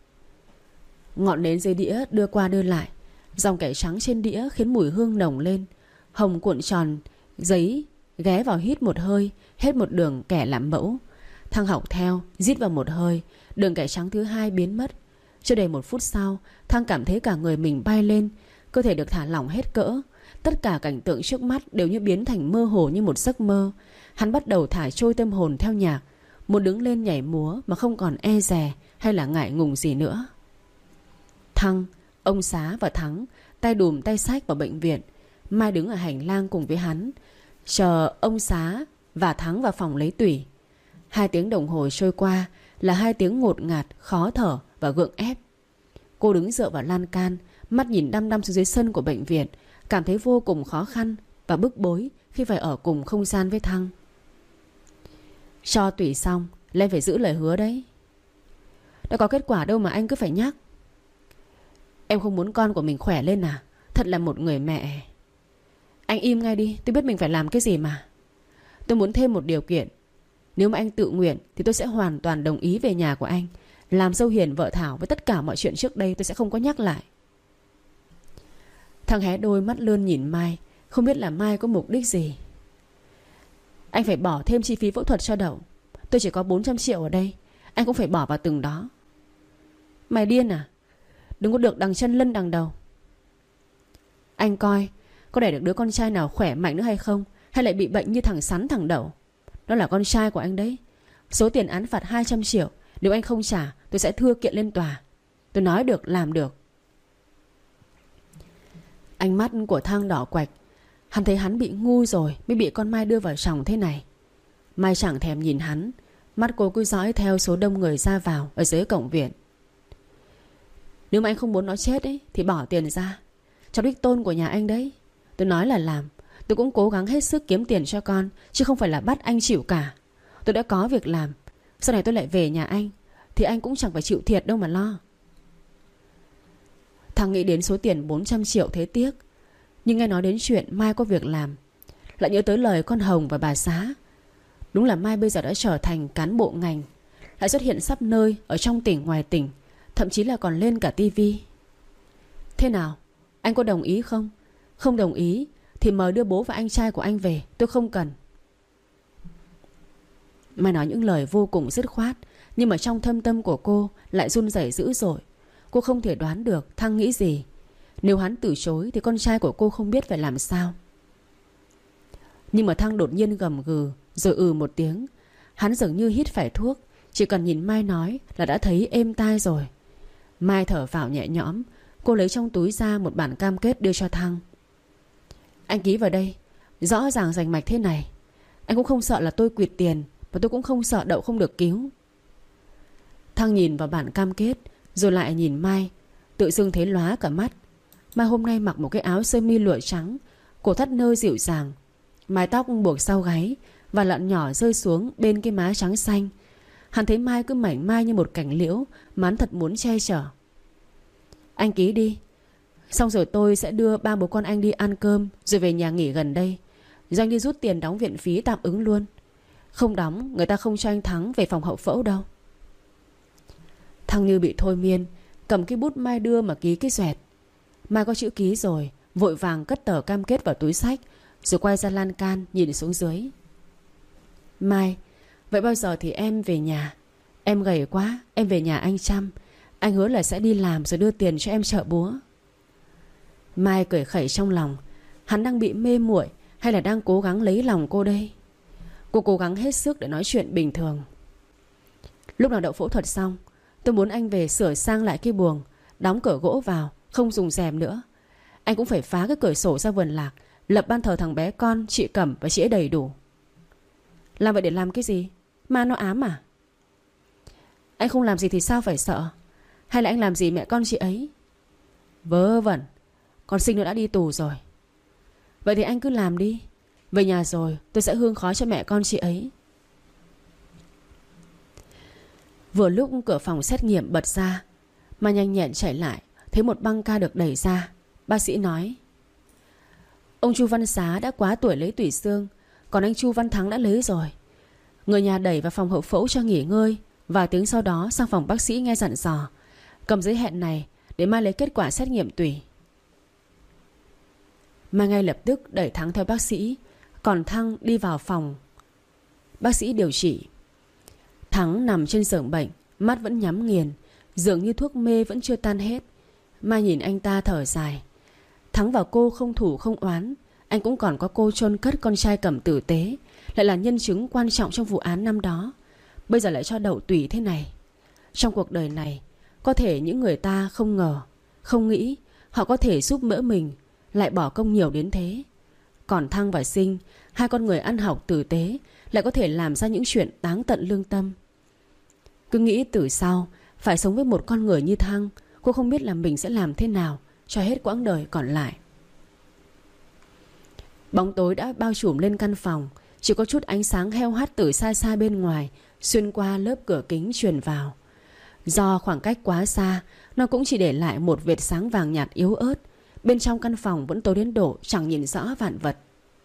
Ngọn nến dưới đĩa đưa qua đưa lại, dòng kẻ trắng trên đĩa khiến mùi hương nồng lên. Hồng cuộn tròn giấy, ghé vào hít một hơi, hết một đường kẻ làm mẫu. Thăng học theo, rít vào một hơi, đường kẻ trắng thứ hai biến mất. Chưa đầy một phút sau, Thăng cảm thấy cả người mình bay lên, cơ thể được thả lỏng hết cỡ. Tất cả cảnh tượng trước mắt đều như biến thành mơ hồ như một giấc mơ. Hắn bắt đầu thả trôi tâm hồn theo nhạc, muốn đứng lên nhảy múa mà không còn e dè hay là ngại ngùng gì nữa. Thăng, ông Xá và Thắng tay đùm tay xách vào bệnh viện. Mai đứng ở hành lang cùng với hắn, chờ ông Xá và Thắng vào phòng lấy tủy. Hai tiếng đồng hồ trôi qua là hai tiếng ngột ngạt, khó thở và gượng ép. Cô đứng dựa vào lan can, mắt nhìn đăm đăm xuống dưới sân của bệnh viện, cảm thấy vô cùng khó khăn và bức bối khi phải ở cùng không gian với Thăng. Cho tủy xong, Lên phải giữ lời hứa đấy. Đã có kết quả đâu mà anh cứ phải nhắc. Em không muốn con của mình khỏe lên à? Thật là một người mẹ. Anh im ngay đi, tôi biết mình phải làm cái gì mà. Tôi muốn thêm một điều kiện. Nếu mà anh tự nguyện thì tôi sẽ hoàn toàn đồng ý về nhà của anh, làm dâu hiền vợ Thảo với tất cả mọi chuyện trước đây tôi sẽ không có nhắc lại. Thằng hé đôi mắt lươn nhìn Mai, không biết là Mai có mục đích gì. Anh phải bỏ thêm chi phí phẫu thuật cho Đậu. Tôi chỉ có bốn trăm triệu ở đây, anh cũng phải bỏ vào từng đó. Mày điên à? Đừng có được đằng chân lân đằng đầu. Anh coi có đẻ được đứa con trai nào khỏe mạnh nữa hay không, hay lại bị bệnh như thằng Sắn thằng Đậu. Đó là con trai của anh đấy. Số tiền án phạt hai trăm triệu, nếu anh không trả tôi sẽ thưa kiện lên tòa. Tôi nói được làm được. Ánh mắt của Thăng đỏ quạch. Hắn thấy hắn bị ngu rồi mới bị con Mai đưa vào chồng thế này. Mai chẳng thèm nhìn hắn. Mắt cô cứ dõi theo số đông người ra vào ở dưới cổng viện. Nếu mà anh không muốn nó chết ấy thì bỏ tiền ra. Cháu đích tôn của nhà anh đấy. Tôi nói là làm. Tôi cũng cố gắng hết sức kiếm tiền cho con, chứ không phải là bắt anh chịu cả. Tôi đã có việc làm. Sau này tôi lại về nhà anh thì anh cũng chẳng phải chịu thiệt đâu mà lo. Thằng nghĩ đến số tiền bốn trăm triệu thế tiếc. Nhưng nghe nói đến chuyện Mai có việc làm, lại nhớ tới lời con Hồng và bà Xá. Đúng là Mai bây giờ đã trở thành cán bộ ngành, lại xuất hiện khắp nơi, ở trong tỉnh ngoài tỉnh, thậm chí là còn lên cả tivi. Thế nào? Anh có đồng ý không? Không đồng ý thì mời đưa bố và anh trai của anh về. Tôi không cần. Mai nói những lời vô cùng dứt khoát, nhưng mà trong thâm tâm của cô lại run rẩy dữ dội. Cô không thể đoán được Thăng nghĩ gì. Nếu hắn từ chối thì con trai của cô không biết phải làm sao. Nhưng mà Thăng đột nhiên gầm gừ rồi ừ một tiếng. Hắn dường như hít phải thuốc. Chỉ cần nhìn Mai nói là đã thấy êm tai rồi. Mai thở phào nhẹ nhõm. Cô lấy trong túi ra một bản cam kết đưa cho Thăng. Anh ký vào đây. Rõ ràng rành mạch thế này. Anh cũng không sợ là tôi quyệt tiền, và tôi cũng không sợ Đậu không được cứu. Thăng nhìn vào bản cam kết rồi lại nhìn Mai. Tự dưng thấy lóa cả mắt. Mai hôm nay mặc một cái áo sơ mi lụa trắng, cổ thắt nơ dịu dàng, mái tóc buộc sau gáy và lọn nhỏ rơi xuống bên cái má trắng xanh. Hắn thấy Mai cứ mảnh mai như một cành liễu mà hắn thật muốn che chở. Anh ký đi. Xong rồi tôi sẽ đưa ba bố con anh đi ăn cơm, rồi về nhà nghỉ gần đây. Rồi anh đi rút tiền đóng viện phí tạm ứng luôn. Không đóng người ta không cho anh Thắng về phòng hậu phẫu đâu. Thăng như bị thôi miên, cầm cái bút Mai đưa mà ký cái xoẹt. Mai có chữ ký rồi, vội vàng cất tờ cam kết vào túi xách, rồi quay ra lan can nhìn xuống dưới. Mai, vậy bao giờ thì em về nhà? Em gầy quá, em về nhà anh chăm. Anh hứa là sẽ đi làm rồi đưa tiền cho em trợ búa. Mai cười khẩy trong lòng. Hắn đang bị mê muội hay là đang cố gắng lấy lòng cô đây? Cô cố gắng hết sức để nói chuyện bình thường. Lúc nào Đậu phẫu thuật xong, tôi muốn anh về sửa sang lại cái buồng, đóng cửa gỗ vào, không dùng rèm nữa. Anh cũng phải phá cái cửa sổ ra vườn lạc, lập ban thờ thằng bé con, chị Cẩm và chị ấy đầy đủ. Làm vậy để làm cái gì? Ma nó ám à? Anh không làm gì thì sao phải sợ? Hay là anh làm gì mẹ con chị ấy? Vớ vẩn. Con Sinh nó đã đi tù rồi. Vậy thì anh cứ làm đi. Về nhà rồi tôi sẽ hương khói cho mẹ con chị ấy. Vừa lúc cửa phòng xét nghiệm bật ra, Mà nhanh nhẹn chạy lại, thấy một băng ca được đẩy ra. Bác sĩ nói: ông Chu Văn Xá đã quá tuổi lấy tủy xương, còn anh Chu Văn Thắng đã lấy rồi. Người nhà đẩy vào phòng hậu phẫu cho nghỉ ngơi. Vài tiếng sau đó sang phòng bác sĩ nghe dặn dò: cầm giấy hẹn này để mai lấy kết quả xét nghiệm tủy. Mai ngay lập tức đẩy Thắng theo bác sĩ, còn Thăng đi vào phòng bác sĩ điều trị. Thắng nằm trên giường bệnh, mắt vẫn nhắm nghiền, dường như thuốc mê vẫn chưa tan hết. Mai nhìn anh ta thở dài. Thắng và cô không thủ không oán. Anh cũng còn có cô chôn cất con trai Cẩm tử tế, lại là nhân chứng quan trọng trong vụ án năm đó. Bây giờ lại cho đậu tủy thế này. Trong cuộc đời này, có thể những người ta không ngờ, không nghĩ họ có thể giúp mỡ mình, lại bỏ công nhiều đến thế. Còn Thăng và Sinh, hai con người ăn học tử tế, lại có thể làm ra những chuyện táng tận lương tâm. Cứ nghĩ từ sau phải sống với một con người như Thăng, cô không biết là mình sẽ làm thế nào cho hết quãng đời còn lại. Bóng tối đã bao trùm lên căn phòng, chỉ có chút ánh sáng heo hắt từ xa xa bên ngoài xuyên qua lớp cửa kính truyền vào. Do khoảng cách quá xa, nó cũng chỉ để lại một vệt sáng vàng nhạt yếu ớt. Bên trong căn phòng vẫn tối đến độ chẳng nhìn rõ vạn vật.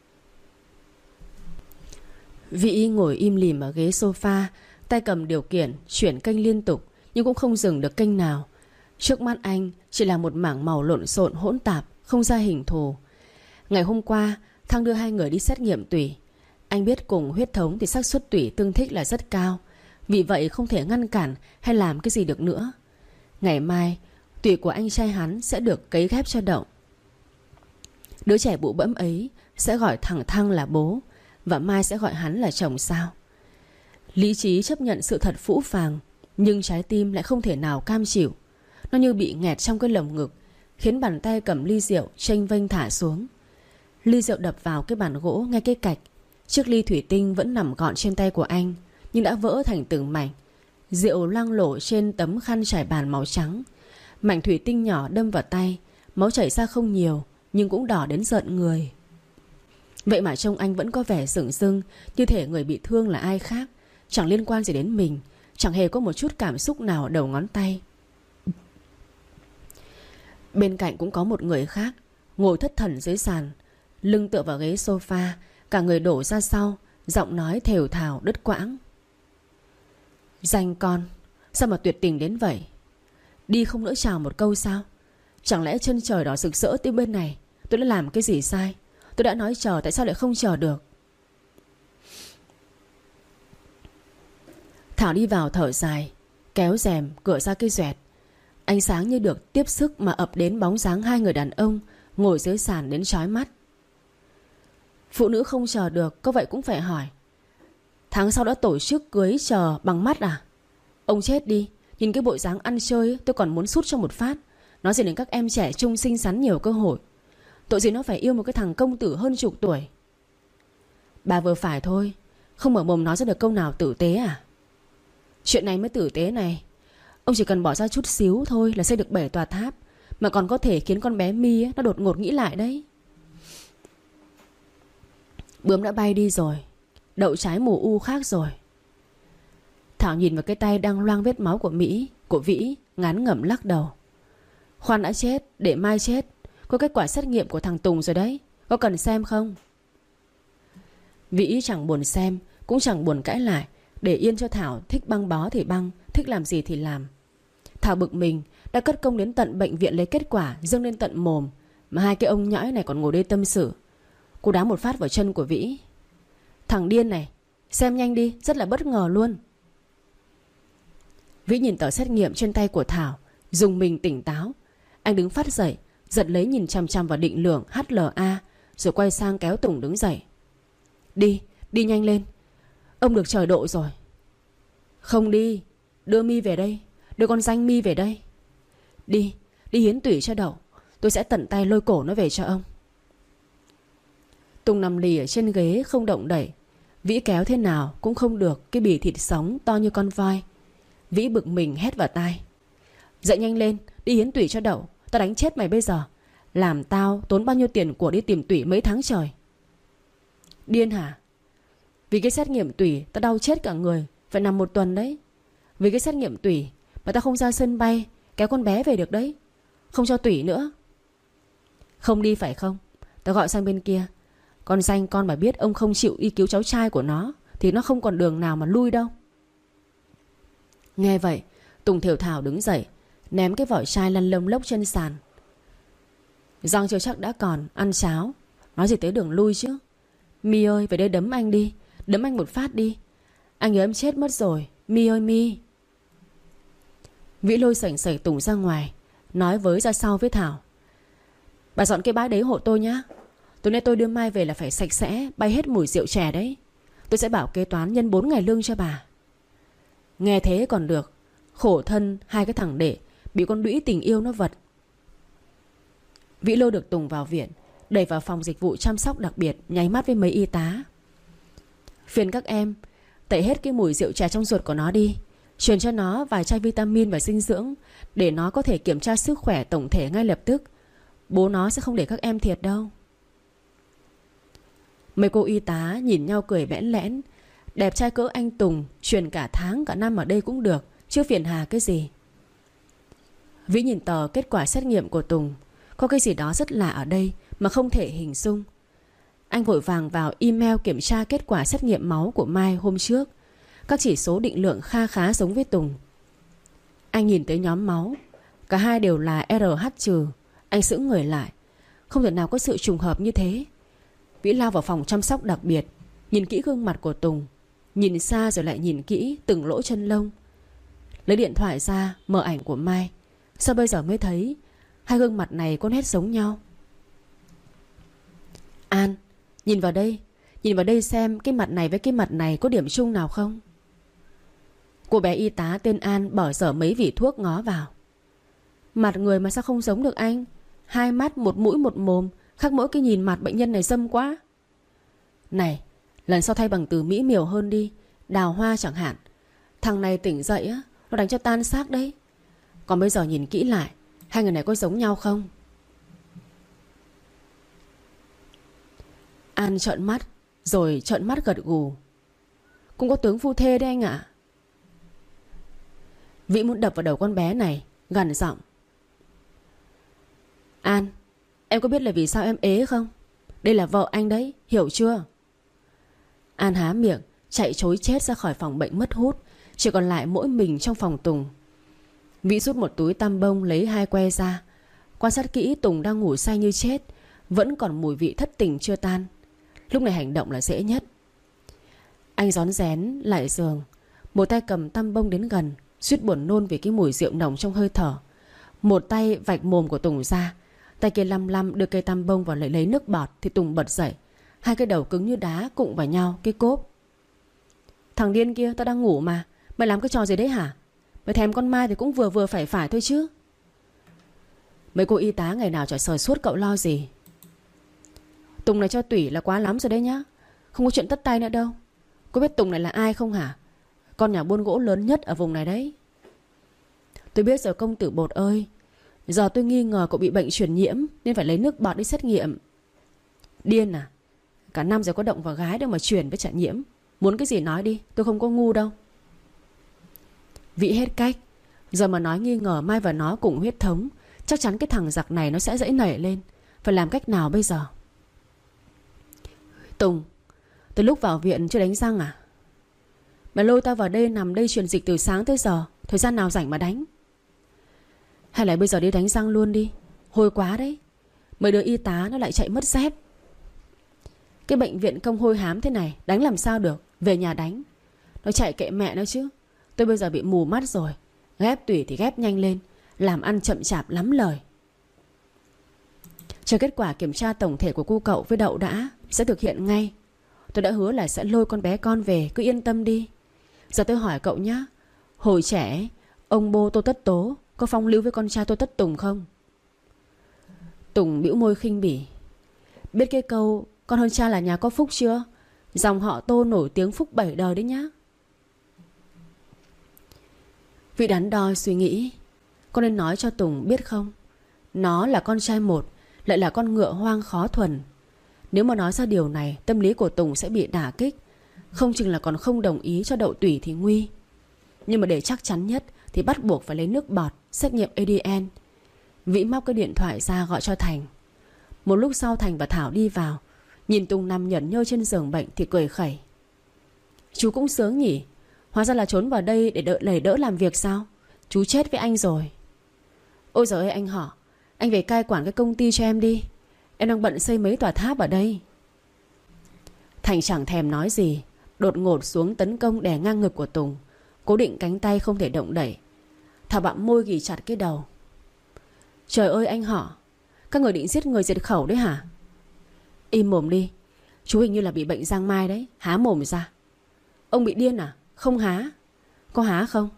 Vĩ ngồi im lìm ở ghế sofa, tay cầm điều khiển chuyển kênh liên tục, nhưng cũng không dừng được kênh nào. Trước mắt anh chỉ là một mảng màu lộn xộn hỗn tạp, không ra hình thù. Ngày hôm qua Thăng đưa hai người đi xét nghiệm tủy. Anh biết cùng huyết thống thì xác suất tủy tương thích là rất cao, vì vậy không thể ngăn cản hay làm cái gì được nữa. Ngày mai tủy của anh trai hắn sẽ được cấy ghép cho Đậu. Đứa trẻ bụ bẫm ấy sẽ gọi thằng Thăng là bố, và mai sẽ gọi hắn là chồng sao? Lý trí chấp nhận sự thật phũ phàng, nhưng trái tim lại không thể nào cam chịu. Nó như bị nghẹt trong cái lồng ngực, khiến bàn tay cầm ly rượu chênh vênh thả xuống. Ly rượu đập vào cái bàn gỗ ngay cái cạch. Chiếc ly thủy tinh vẫn nằm gọn trên tay của anh, nhưng đã vỡ thành từng mảnh. Rượu loang lổ trên tấm khăn trải bàn màu trắng. Mảnh thủy tinh nhỏ đâm vào tay. Máu chảy ra không nhiều, nhưng cũng đỏ đến rợn người. Vậy mà trông anh vẫn có vẻ sửng sưng, như thể người bị thương là ai khác, chẳng liên quan gì đến mình. Chẳng hề có một chút cảm xúc nào ở đầu ngón tay. Bên cạnh cũng có một người khác, ngồi thất thần dưới sàn, lưng tựa vào ghế sofa, cả người đổ ra sau, giọng nói thều thào đứt quãng. Danh con, sao mà tuyệt tình đến vậy? Đi không nỡ chào một câu sao? Chẳng lẽ chân trời đỏ rực rỡ tới bên này tôi đã làm cái gì sai? Tôi đã nói chờ, tại sao lại không chờ được? Thảo đi vào thở dài, kéo rèm cửa ra cái doẹt. Ánh sáng như được tiếp sức mà ập đến bóng dáng hai người đàn ông ngồi dưới sàn đến chói mắt. Phụ nữ không chờ được, có vậy cũng phải hỏi. Tháng sau đã tổ chức cưới chờ bằng mắt à? Ông chết đi, nhìn cái bộ dáng ăn chơi tôi còn muốn sút cho một phát. Nói gì đến các em trẻ trung xinh xắn nhiều cơ hội. Tội gì nó phải yêu một cái thằng công tử hơn chục tuổi. Bà vừa phải thôi, không mở mồm nói ra được câu nào tử tế à? Chuyện này mới tử tế này. Ông chỉ cần bỏ ra chút xíu thôi là xây được bảy tòa tháp, mà còn có thể khiến con bé My ấy, nó đột ngột nghĩ lại đấy. Bướm đã bay đi rồi, đậu trái mùa u khác rồi. Thảo nhìn vào cái tay đang loang vết máu của Mỹ, của Vĩ, ngán ngẩm lắc đầu. Khoan đã chết, để mai chết. Có kết quả xét nghiệm của thằng Tùng rồi đấy, có cần xem không? Vĩ chẳng buồn xem, cũng chẳng buồn cãi lại, để yên cho Thảo thích băng bó thì băng, thích làm gì thì làm. Thảo bực mình, đã cất công đến tận bệnh viện lấy kết quả, dâng lên tận mồm, mà hai cái ông nhõi này còn ngồi đây tâm sự. Cô đá một phát vào chân của Vĩ. Thằng điên này, xem nhanh đi, rất là bất ngờ luôn. Vĩ nhìn tờ xét nghiệm trên tay của Thảo, dùng mình tỉnh táo. Anh đứng phát dậy, giật lấy nhìn chằm chằm vào định lượng hát lờ a, rồi quay sang kéo Tùng đứng dậy. Đi, đi nhanh lên, ông được trời độ rồi. Không đi, đưa My về đây, đưa con danh My về đây. Đi, đi hiến tủy cho đậu, tôi sẽ tận tay lôi cổ nó về cho ông. Tùng nằm lì ở trên ghế không động đậy. Vĩ kéo thế nào cũng không được cái bì thịt sống to như con voi. Vĩ bực mình hét vào tai. Dậy nhanh lên, đi hiến tủy cho đậu, tao đánh chết mày bây giờ. Làm tao tốn bao nhiêu tiền của đi tìm tủy mấy tháng trời. Điên hả? Vì cái xét nghiệm tủy tao đau chết cả người, phải nằm một tuần đấy. Vì cái xét nghiệm tủy mà tao không ra sân bay kéo con bé về được đấy. Không cho tủy nữa. Không đi phải không? Tao gọi sang bên kia. Con Danh con mà biết ông không chịu đi cứu cháu trai của nó thì nó không còn đường nào mà lui đâu. Nghe vậy, Tùng thều thào đứng dậy, ném cái vỏ chai lăn lông lốc trên sàn. Răng chưa chắc đã còn, ăn cháo, nói gì tới đường lui chứ. My ơi, về đây đấm anh đi, đấm anh một phát đi. Anh nhớ em chết mất rồi, My ơi My. Vĩ lôi sảnh sẩy Tùng ra ngoài, nói với ra sau với Thảo. Bà dọn cái bãi đấy hộ tôi nhá. Tối nay tôi đưa Mai về là phải sạch sẽ, bay hết mùi rượu chè đấy. Tôi sẽ bảo kế toán nhân bốn ngày lương cho bà. Nghe thế còn được, khổ thân hai cái thằng đệ bị con đũy tình yêu nó vật. Vĩ lôi được Tùng vào viện, đẩy vào phòng dịch vụ chăm sóc đặc biệt, nháy mắt với mấy y tá. Phiền các em tẩy hết cái mùi rượu chè trong ruột của nó đi, truyền cho nó vài chai vitamin và dinh dưỡng, để nó có thể kiểm tra sức khỏe tổng thể ngay lập tức. Bố nó sẽ không để các em thiệt đâu. Mấy cô y tá nhìn nhau cười bẽn lẽn. Đẹp trai cỡ anh Tùng, truyền cả tháng cả năm ở đây cũng được, chứ phiền hà cái gì. Vĩ nhìn tờ kết quả xét nghiệm của Tùng. Có cái gì đó rất lạ ở đây mà không thể hình dung. Anh vội vàng vào email kiểm tra kết quả xét nghiệm máu của Mai hôm trước. Các chỉ số định lượng kha khá giống với Tùng. Anh nhìn tới nhóm máu, cả hai đều là rờ hát trừ. Anh sững người lại. Không thể nào có sự trùng hợp như thế. Vĩ lao vào phòng chăm sóc đặc biệt, nhìn kỹ gương mặt của Tùng, nhìn xa rồi lại nhìn kỹ từng lỗ chân lông. Lấy điện thoại ra mở ảnh của Mai. Sao bây giờ mới thấy hai gương mặt này có nét giống nhau? Nhìn vào đây, nhìn vào đây xem cái mặt này với cái mặt này có điểm chung nào không. Cô bé y tá tên An bỏ dở mấy vỉ thuốc ngó vào. Mặt người mà sao không giống được anh? Hai mắt, một mũi một mồm, khác mỗi cái nhìn mặt bệnh nhân này dâm quá. Này, lần sau thay bằng từ mỹ miều hơn đi. Đào hoa chẳng hạn. Thằng này tỉnh dậy á, nó đánh cho tan xác đấy. Còn bây giờ nhìn kỹ lại, hai người này có giống nhau không? An trợn mắt, rồi trợn mắt gật gù. Cũng có tướng phu thê đấy anh ạ. Vĩ muốn đập vào đầu con bé này, gằn giọng. An, em có biết là vì sao em ế không? Đây là vợ anh đấy, hiểu chưa? An há miệng, chạy trối chết ra khỏi phòng bệnh mất hút. Chỉ còn lại mỗi mình trong phòng Tùng. Vĩ rút một túi tăm bông, lấy hai que ra. Quan sát kỹ, Tùng đang ngủ say như chết, vẫn còn mùi vị thất tình chưa tan. Lúc này hành động là dễ nhất. Anh rón rén lại giường, một tay cầm tăm bông đến gần, suýt buồn nôn vì cái mùi rượu nồng trong hơi thở. Một tay vạch mồm của Tùng ra, tay kia lăm lăm đưa cây tăm bông vào lấy lấy nước bọt. Thì Tùng bật dậy, hai cái đầu cứng như đá cụng vào nhau cái cốp. Thằng điên kia, tao đang ngủ mà, mày làm cái trò gì đấy hả? Mày thèm con Mai thì cũng vừa vừa phải phải thôi chứ. Mấy cô y tá ngày nào chả sờ suốt cậu lo gì. Tùng này cho tủy là quá lắm rồi đấy nhá. Không có chuyện tất tay nữa đâu. Có biết Tùng này là ai không hả? Con nhà buôn gỗ lớn nhất ở vùng này đấy. Tôi biết rồi công tử bột ơi. Giờ tôi nghi ngờ cậu bị bệnh truyền nhiễm, nên phải lấy nước bọt đi xét nghiệm. Điên à? Cả năm rồi có động vào gái đâu mà truyền với chả nhiễm. Muốn cái gì nói đi, tôi không có ngu đâu. Vĩ hết cách. Giờ mà nói nghi ngờ Mai và nó cùng huyết thống, chắc chắn cái thằng giặc này nó sẽ dãy nảy lên. Phải làm cách nào bây giờ? Tùng, từ lúc vào viện chưa đánh răng à? Mày lôi tao vào đây nằm đây truyền dịch từ sáng tới giờ, thời gian nào rảnh mà đánh? Hay là bây giờ đi đánh răng luôn đi, hôi quá đấy. Mấy đứa y tá nó lại chạy mất dép. Cái bệnh viện công hôi hám thế này, đánh làm sao được? Về nhà đánh. Nó chạy kệ mẹ nó chứ. Tôi bây giờ bị mù mắt rồi. Ghép tủy thì ghép nhanh lên, làm ăn chậm chạp lắm lời. Chờ kết quả kiểm tra tổng thể của cô cậu với Đậu đã, sẽ thực hiện ngay. Tôi đã hứa là sẽ lôi con bé con về, cứ yên tâm đi. Giờ tôi hỏi cậu nhá, hồi trẻ ông bô Tô Tất Tố có phong lưu với con trai Tô Tất Tùng không? Tùng bĩu môi khinh bỉ. Biết cái câu con hơn cha là nhà có phúc chưa? Dòng họ Tô nổi tiếng phúc bảy đời đấy nhá. Vị đắn đo suy nghĩ, con nên nói cho Tùng biết không? Nó là con trai một, lại là con ngựa hoang khó thuần. Nếu mà nói ra điều này, tâm lý của Tùng sẽ bị đả kích, không chừng là còn không đồng ý cho Đậu tủy thì nguy. Nhưng mà để chắc chắn nhất thì bắt buộc phải lấy nước bọt, xét nghiệm a đê en. Vĩ móc cái điện thoại ra gọi cho Thành. Một lúc sau Thành và Thảo đi vào, nhìn Tùng nằm nhởn nhơ trên giường bệnh thì cười khẩy. Chú cũng sướng nhỉ. Hóa ra là trốn vào đây để đỡ, để đỡ làm việc sao? Chú chết với anh rồi. Ôi giời ơi anh họ, anh về cai quản cái công ty cho em đi. Em đang bận xây mấy tòa tháp ở đây. Thành chẳng thèm nói gì, đột ngột xuống tấn công đè ngang ngực của Tùng, cố định cánh tay không thể động đẩy. Thảo bặm môi ghì chặt cái đầu. Trời ơi anh họ, các người định giết người diệt khẩu đấy hả? Im mồm đi. Chú hình như là bị bệnh giang mai đấy. Há mồm ra. Ông bị điên à? Không há. Có há không?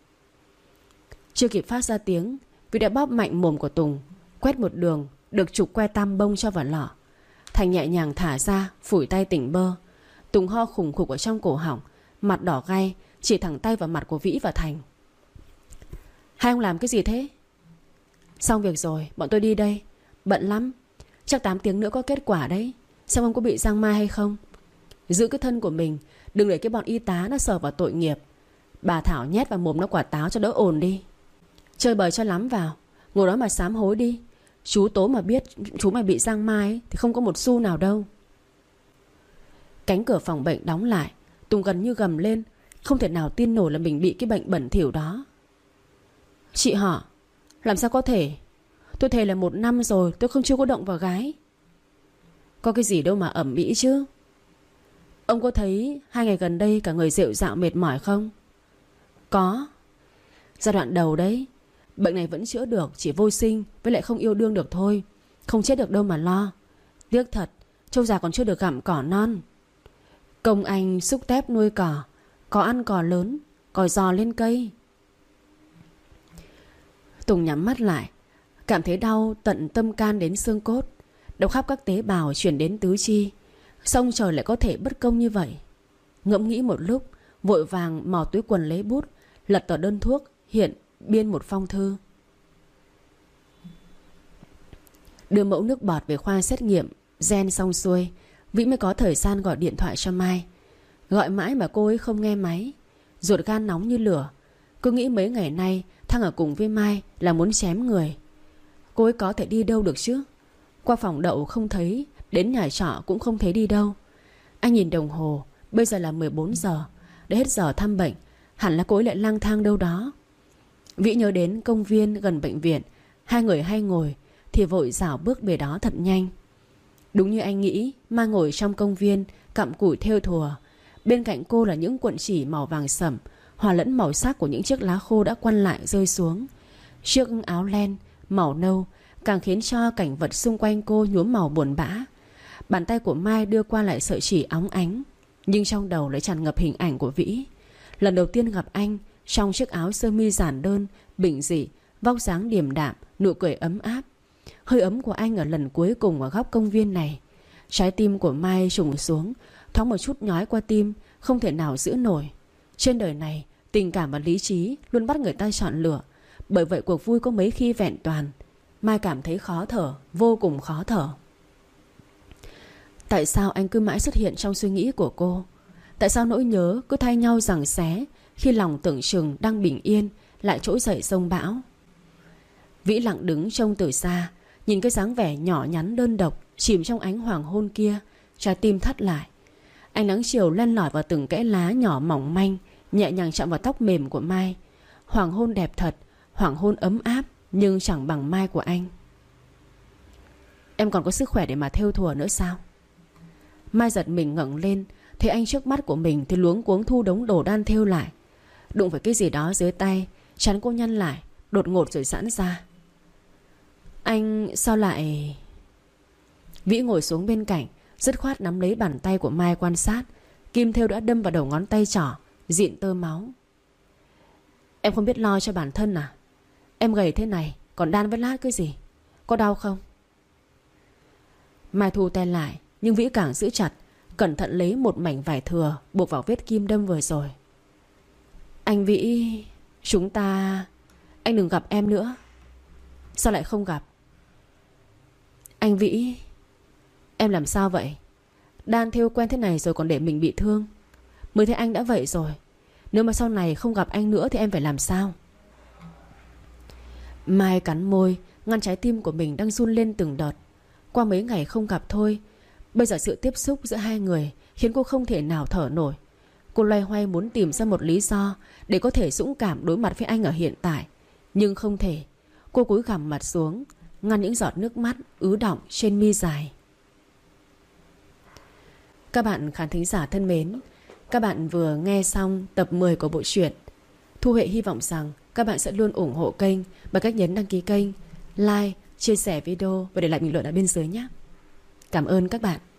Chưa kịp phát ra tiếng, vì đã bóp mạnh mồm của Tùng, quét một đường, được chục que tam bông cho vào lọ. Thành nhẹ nhàng thả ra, phủi tay tỉnh bơ. Tùng ho khủng khục ở trong cổ họng, mặt đỏ gay, chỉ thẳng tay vào mặt của Vĩ và Thành. Hai ông làm cái gì thế? Xong việc rồi, bọn tôi đi đây. Bận lắm. Chắc tám tiếng nữa có kết quả đấy. Xem ông có bị giang mai hay không. Giữ cái thân của mình, đừng để cái bọn y tá nó sờ vào tội nghiệp. Bà Thảo nhét vào mồm nó quả táo cho đỡ ồn đi. Chơi bời cho lắm vào, ngồi đó mà sám hối đi. Chú Tố mà biết chú mày bị giang mai ấy, thì không có một xu nào đâu. Cánh cửa phòng bệnh đóng lại. Tùng gần như gầm lên, không thể nào tin nổi là mình bị cái bệnh bẩn thỉu đó. Chị họ, làm sao có thể? Tôi thề là một năm rồi tôi không chưa có động vào gái. Có cái gì đâu mà ẩm ĩ chứ. Ông có thấy hai ngày gần đây cả người rệu rạo mệt mỏi không? Có. Giai đoạn đầu đấy. Bệnh này vẫn chữa được, chỉ vô sinh với lại không yêu đương được thôi. Không chết được đâu mà lo. Tiếc thật, trâu già còn chưa được gặm cỏ non. Công anh xúc tép nuôi cỏ, có ăn cỏ lớn, cỏ giò lên cây. Tùng nhắm mắt lại, cảm thấy đau tận tâm can đến xương cốt, đau khắp các tế bào chuyển đến tứ chi. Sao ông trời lại có thể bất công như vậy? Ngẫm nghĩ một lúc, vội vàng mò túi quần lấy bút, lật tờ đơn thuốc hiện biên một phong thư. Đưa mẫu nước bọt về khoa xét nghiệm gen xong xuôi, Vĩ mới có thời gian gọi điện thoại cho Mai. Gọi mãi mà cô ấy không nghe máy. Ruột gan nóng như lửa. Cứ nghĩ mấy ngày nay Thăng ở cùng với Mai là muốn chém người. Cô ấy có thể đi đâu được chứ? Qua phòng đậu không thấy, đến nhà trọ cũng không thấy đi đâu. Anh nhìn đồng hồ, bây giờ là mười bốn giờ, đã hết giờ thăm bệnh. Hẳn là cô ấy lại lang thang đâu đó. Vĩ nhớ đến công viên gần bệnh viện, hai người hay ngồi, thì vội rảo bước về đó thật nhanh. Đúng như anh nghĩ, Mai ngồi trong công viên cặm cụi thêu thùa. Bên cạnh cô là những cuộn chỉ màu vàng sẫm, hòa lẫn màu sắc của những chiếc lá khô đã quăn lại rơi xuống. Chiếc áo len màu nâu càng khiến cho cảnh vật xung quanh cô nhuốm màu buồn bã. Bàn tay của Mai đưa qua lại sợi chỉ óng ánh, nhưng trong đầu lại tràn ngập hình ảnh của Vĩ. Lần đầu tiên gặp anh trong chiếc áo sơ mi giản đơn, bình dị, vóc dáng điềm đạm, nụ cười ấm áp. Hơi ấm của anh ở lần cuối cùng ở góc công viên này. Trái tim của Mai trùng xuống, thoáng một chút nhói qua tim, không thể nào giữ nổi. Trên đời này, tình cảm và lý trí luôn bắt người ta chọn lựa. Bởi vậy cuộc vui có mấy khi vẹn toàn. Mai cảm thấy khó thở, vô cùng khó thở. Tại sao anh cứ mãi xuất hiện trong suy nghĩ của cô? Tại sao nỗi nhớ cứ thay nhau giằng xé khi lòng tưởng chừng đang bình yên lại trỗi dậy sông bão? Vĩ lặng đứng trông từ xa, nhìn cái dáng vẻ nhỏ nhắn đơn độc chìm trong ánh hoàng hôn kia, trái tim thắt lại. Ánh nắng chiều len lỏi vào từng kẽ lá nhỏ mỏng manh, nhẹ nhàng chạm vào tóc mềm của Mai. Hoàng hôn đẹp thật, hoàng hôn ấm áp, nhưng chẳng bằng Mai của anh. Em còn có sức khỏe để mà thêu thùa nữa sao? Mai giật mình ngẩng lên, thấy anh trước mắt của mình thì luống cuống thu đống đồ đan thêu lại. Đụng phải cái gì đó dưới tay, chắn cô nhăn lại, đột ngột rồi giãn ra. Anh sao lại... Vĩ ngồi xuống bên cạnh, dứt khoát nắm lấy bàn tay của Mai quan sát. Kim thêu đã đâm vào đầu ngón tay trỏ, dịn tơ máu. Em không biết lo cho bản thân à? Em gầy thế này còn đan với lát cái gì? Có đau không? Mai thu tay lại, nhưng Vĩ càng giữ chặt, cẩn thận lấy một mảnh vải thừa buộc vào vết kim đâm vừa rồi. Anh Vĩ, chúng ta... Anh đừng gặp em nữa. Sao lại không gặp? Anh Vĩ, em làm sao vậy? Đan thêu quen thế này rồi còn để mình bị thương. Mới thấy anh đã vậy rồi. Nếu mà sau này không gặp anh nữa thì em phải làm sao? Mai cắn môi, ngăn trái tim của mình đang run lên từng đợt. Qua mấy ngày không gặp thôi, bây giờ sự tiếp xúc giữa hai người khiến cô không thể nào thở nổi. Cô loay hoay muốn tìm ra một lý do để có thể dũng cảm đối mặt với anh ở hiện tại, nhưng không thể. Cô cúi gằm mặt xuống, ngăn những giọt nước mắt ứ đọng trên mi dài. Các bạn khán thính giả thân mến, các bạn vừa nghe xong tập mười của bộ truyện. Thu Huệ hy vọng rằng các bạn sẽ luôn ủng hộ kênh bằng cách nhấn đăng ký kênh, like, chia sẻ video và để lại bình luận ở bên dưới nhé. Cảm ơn các bạn.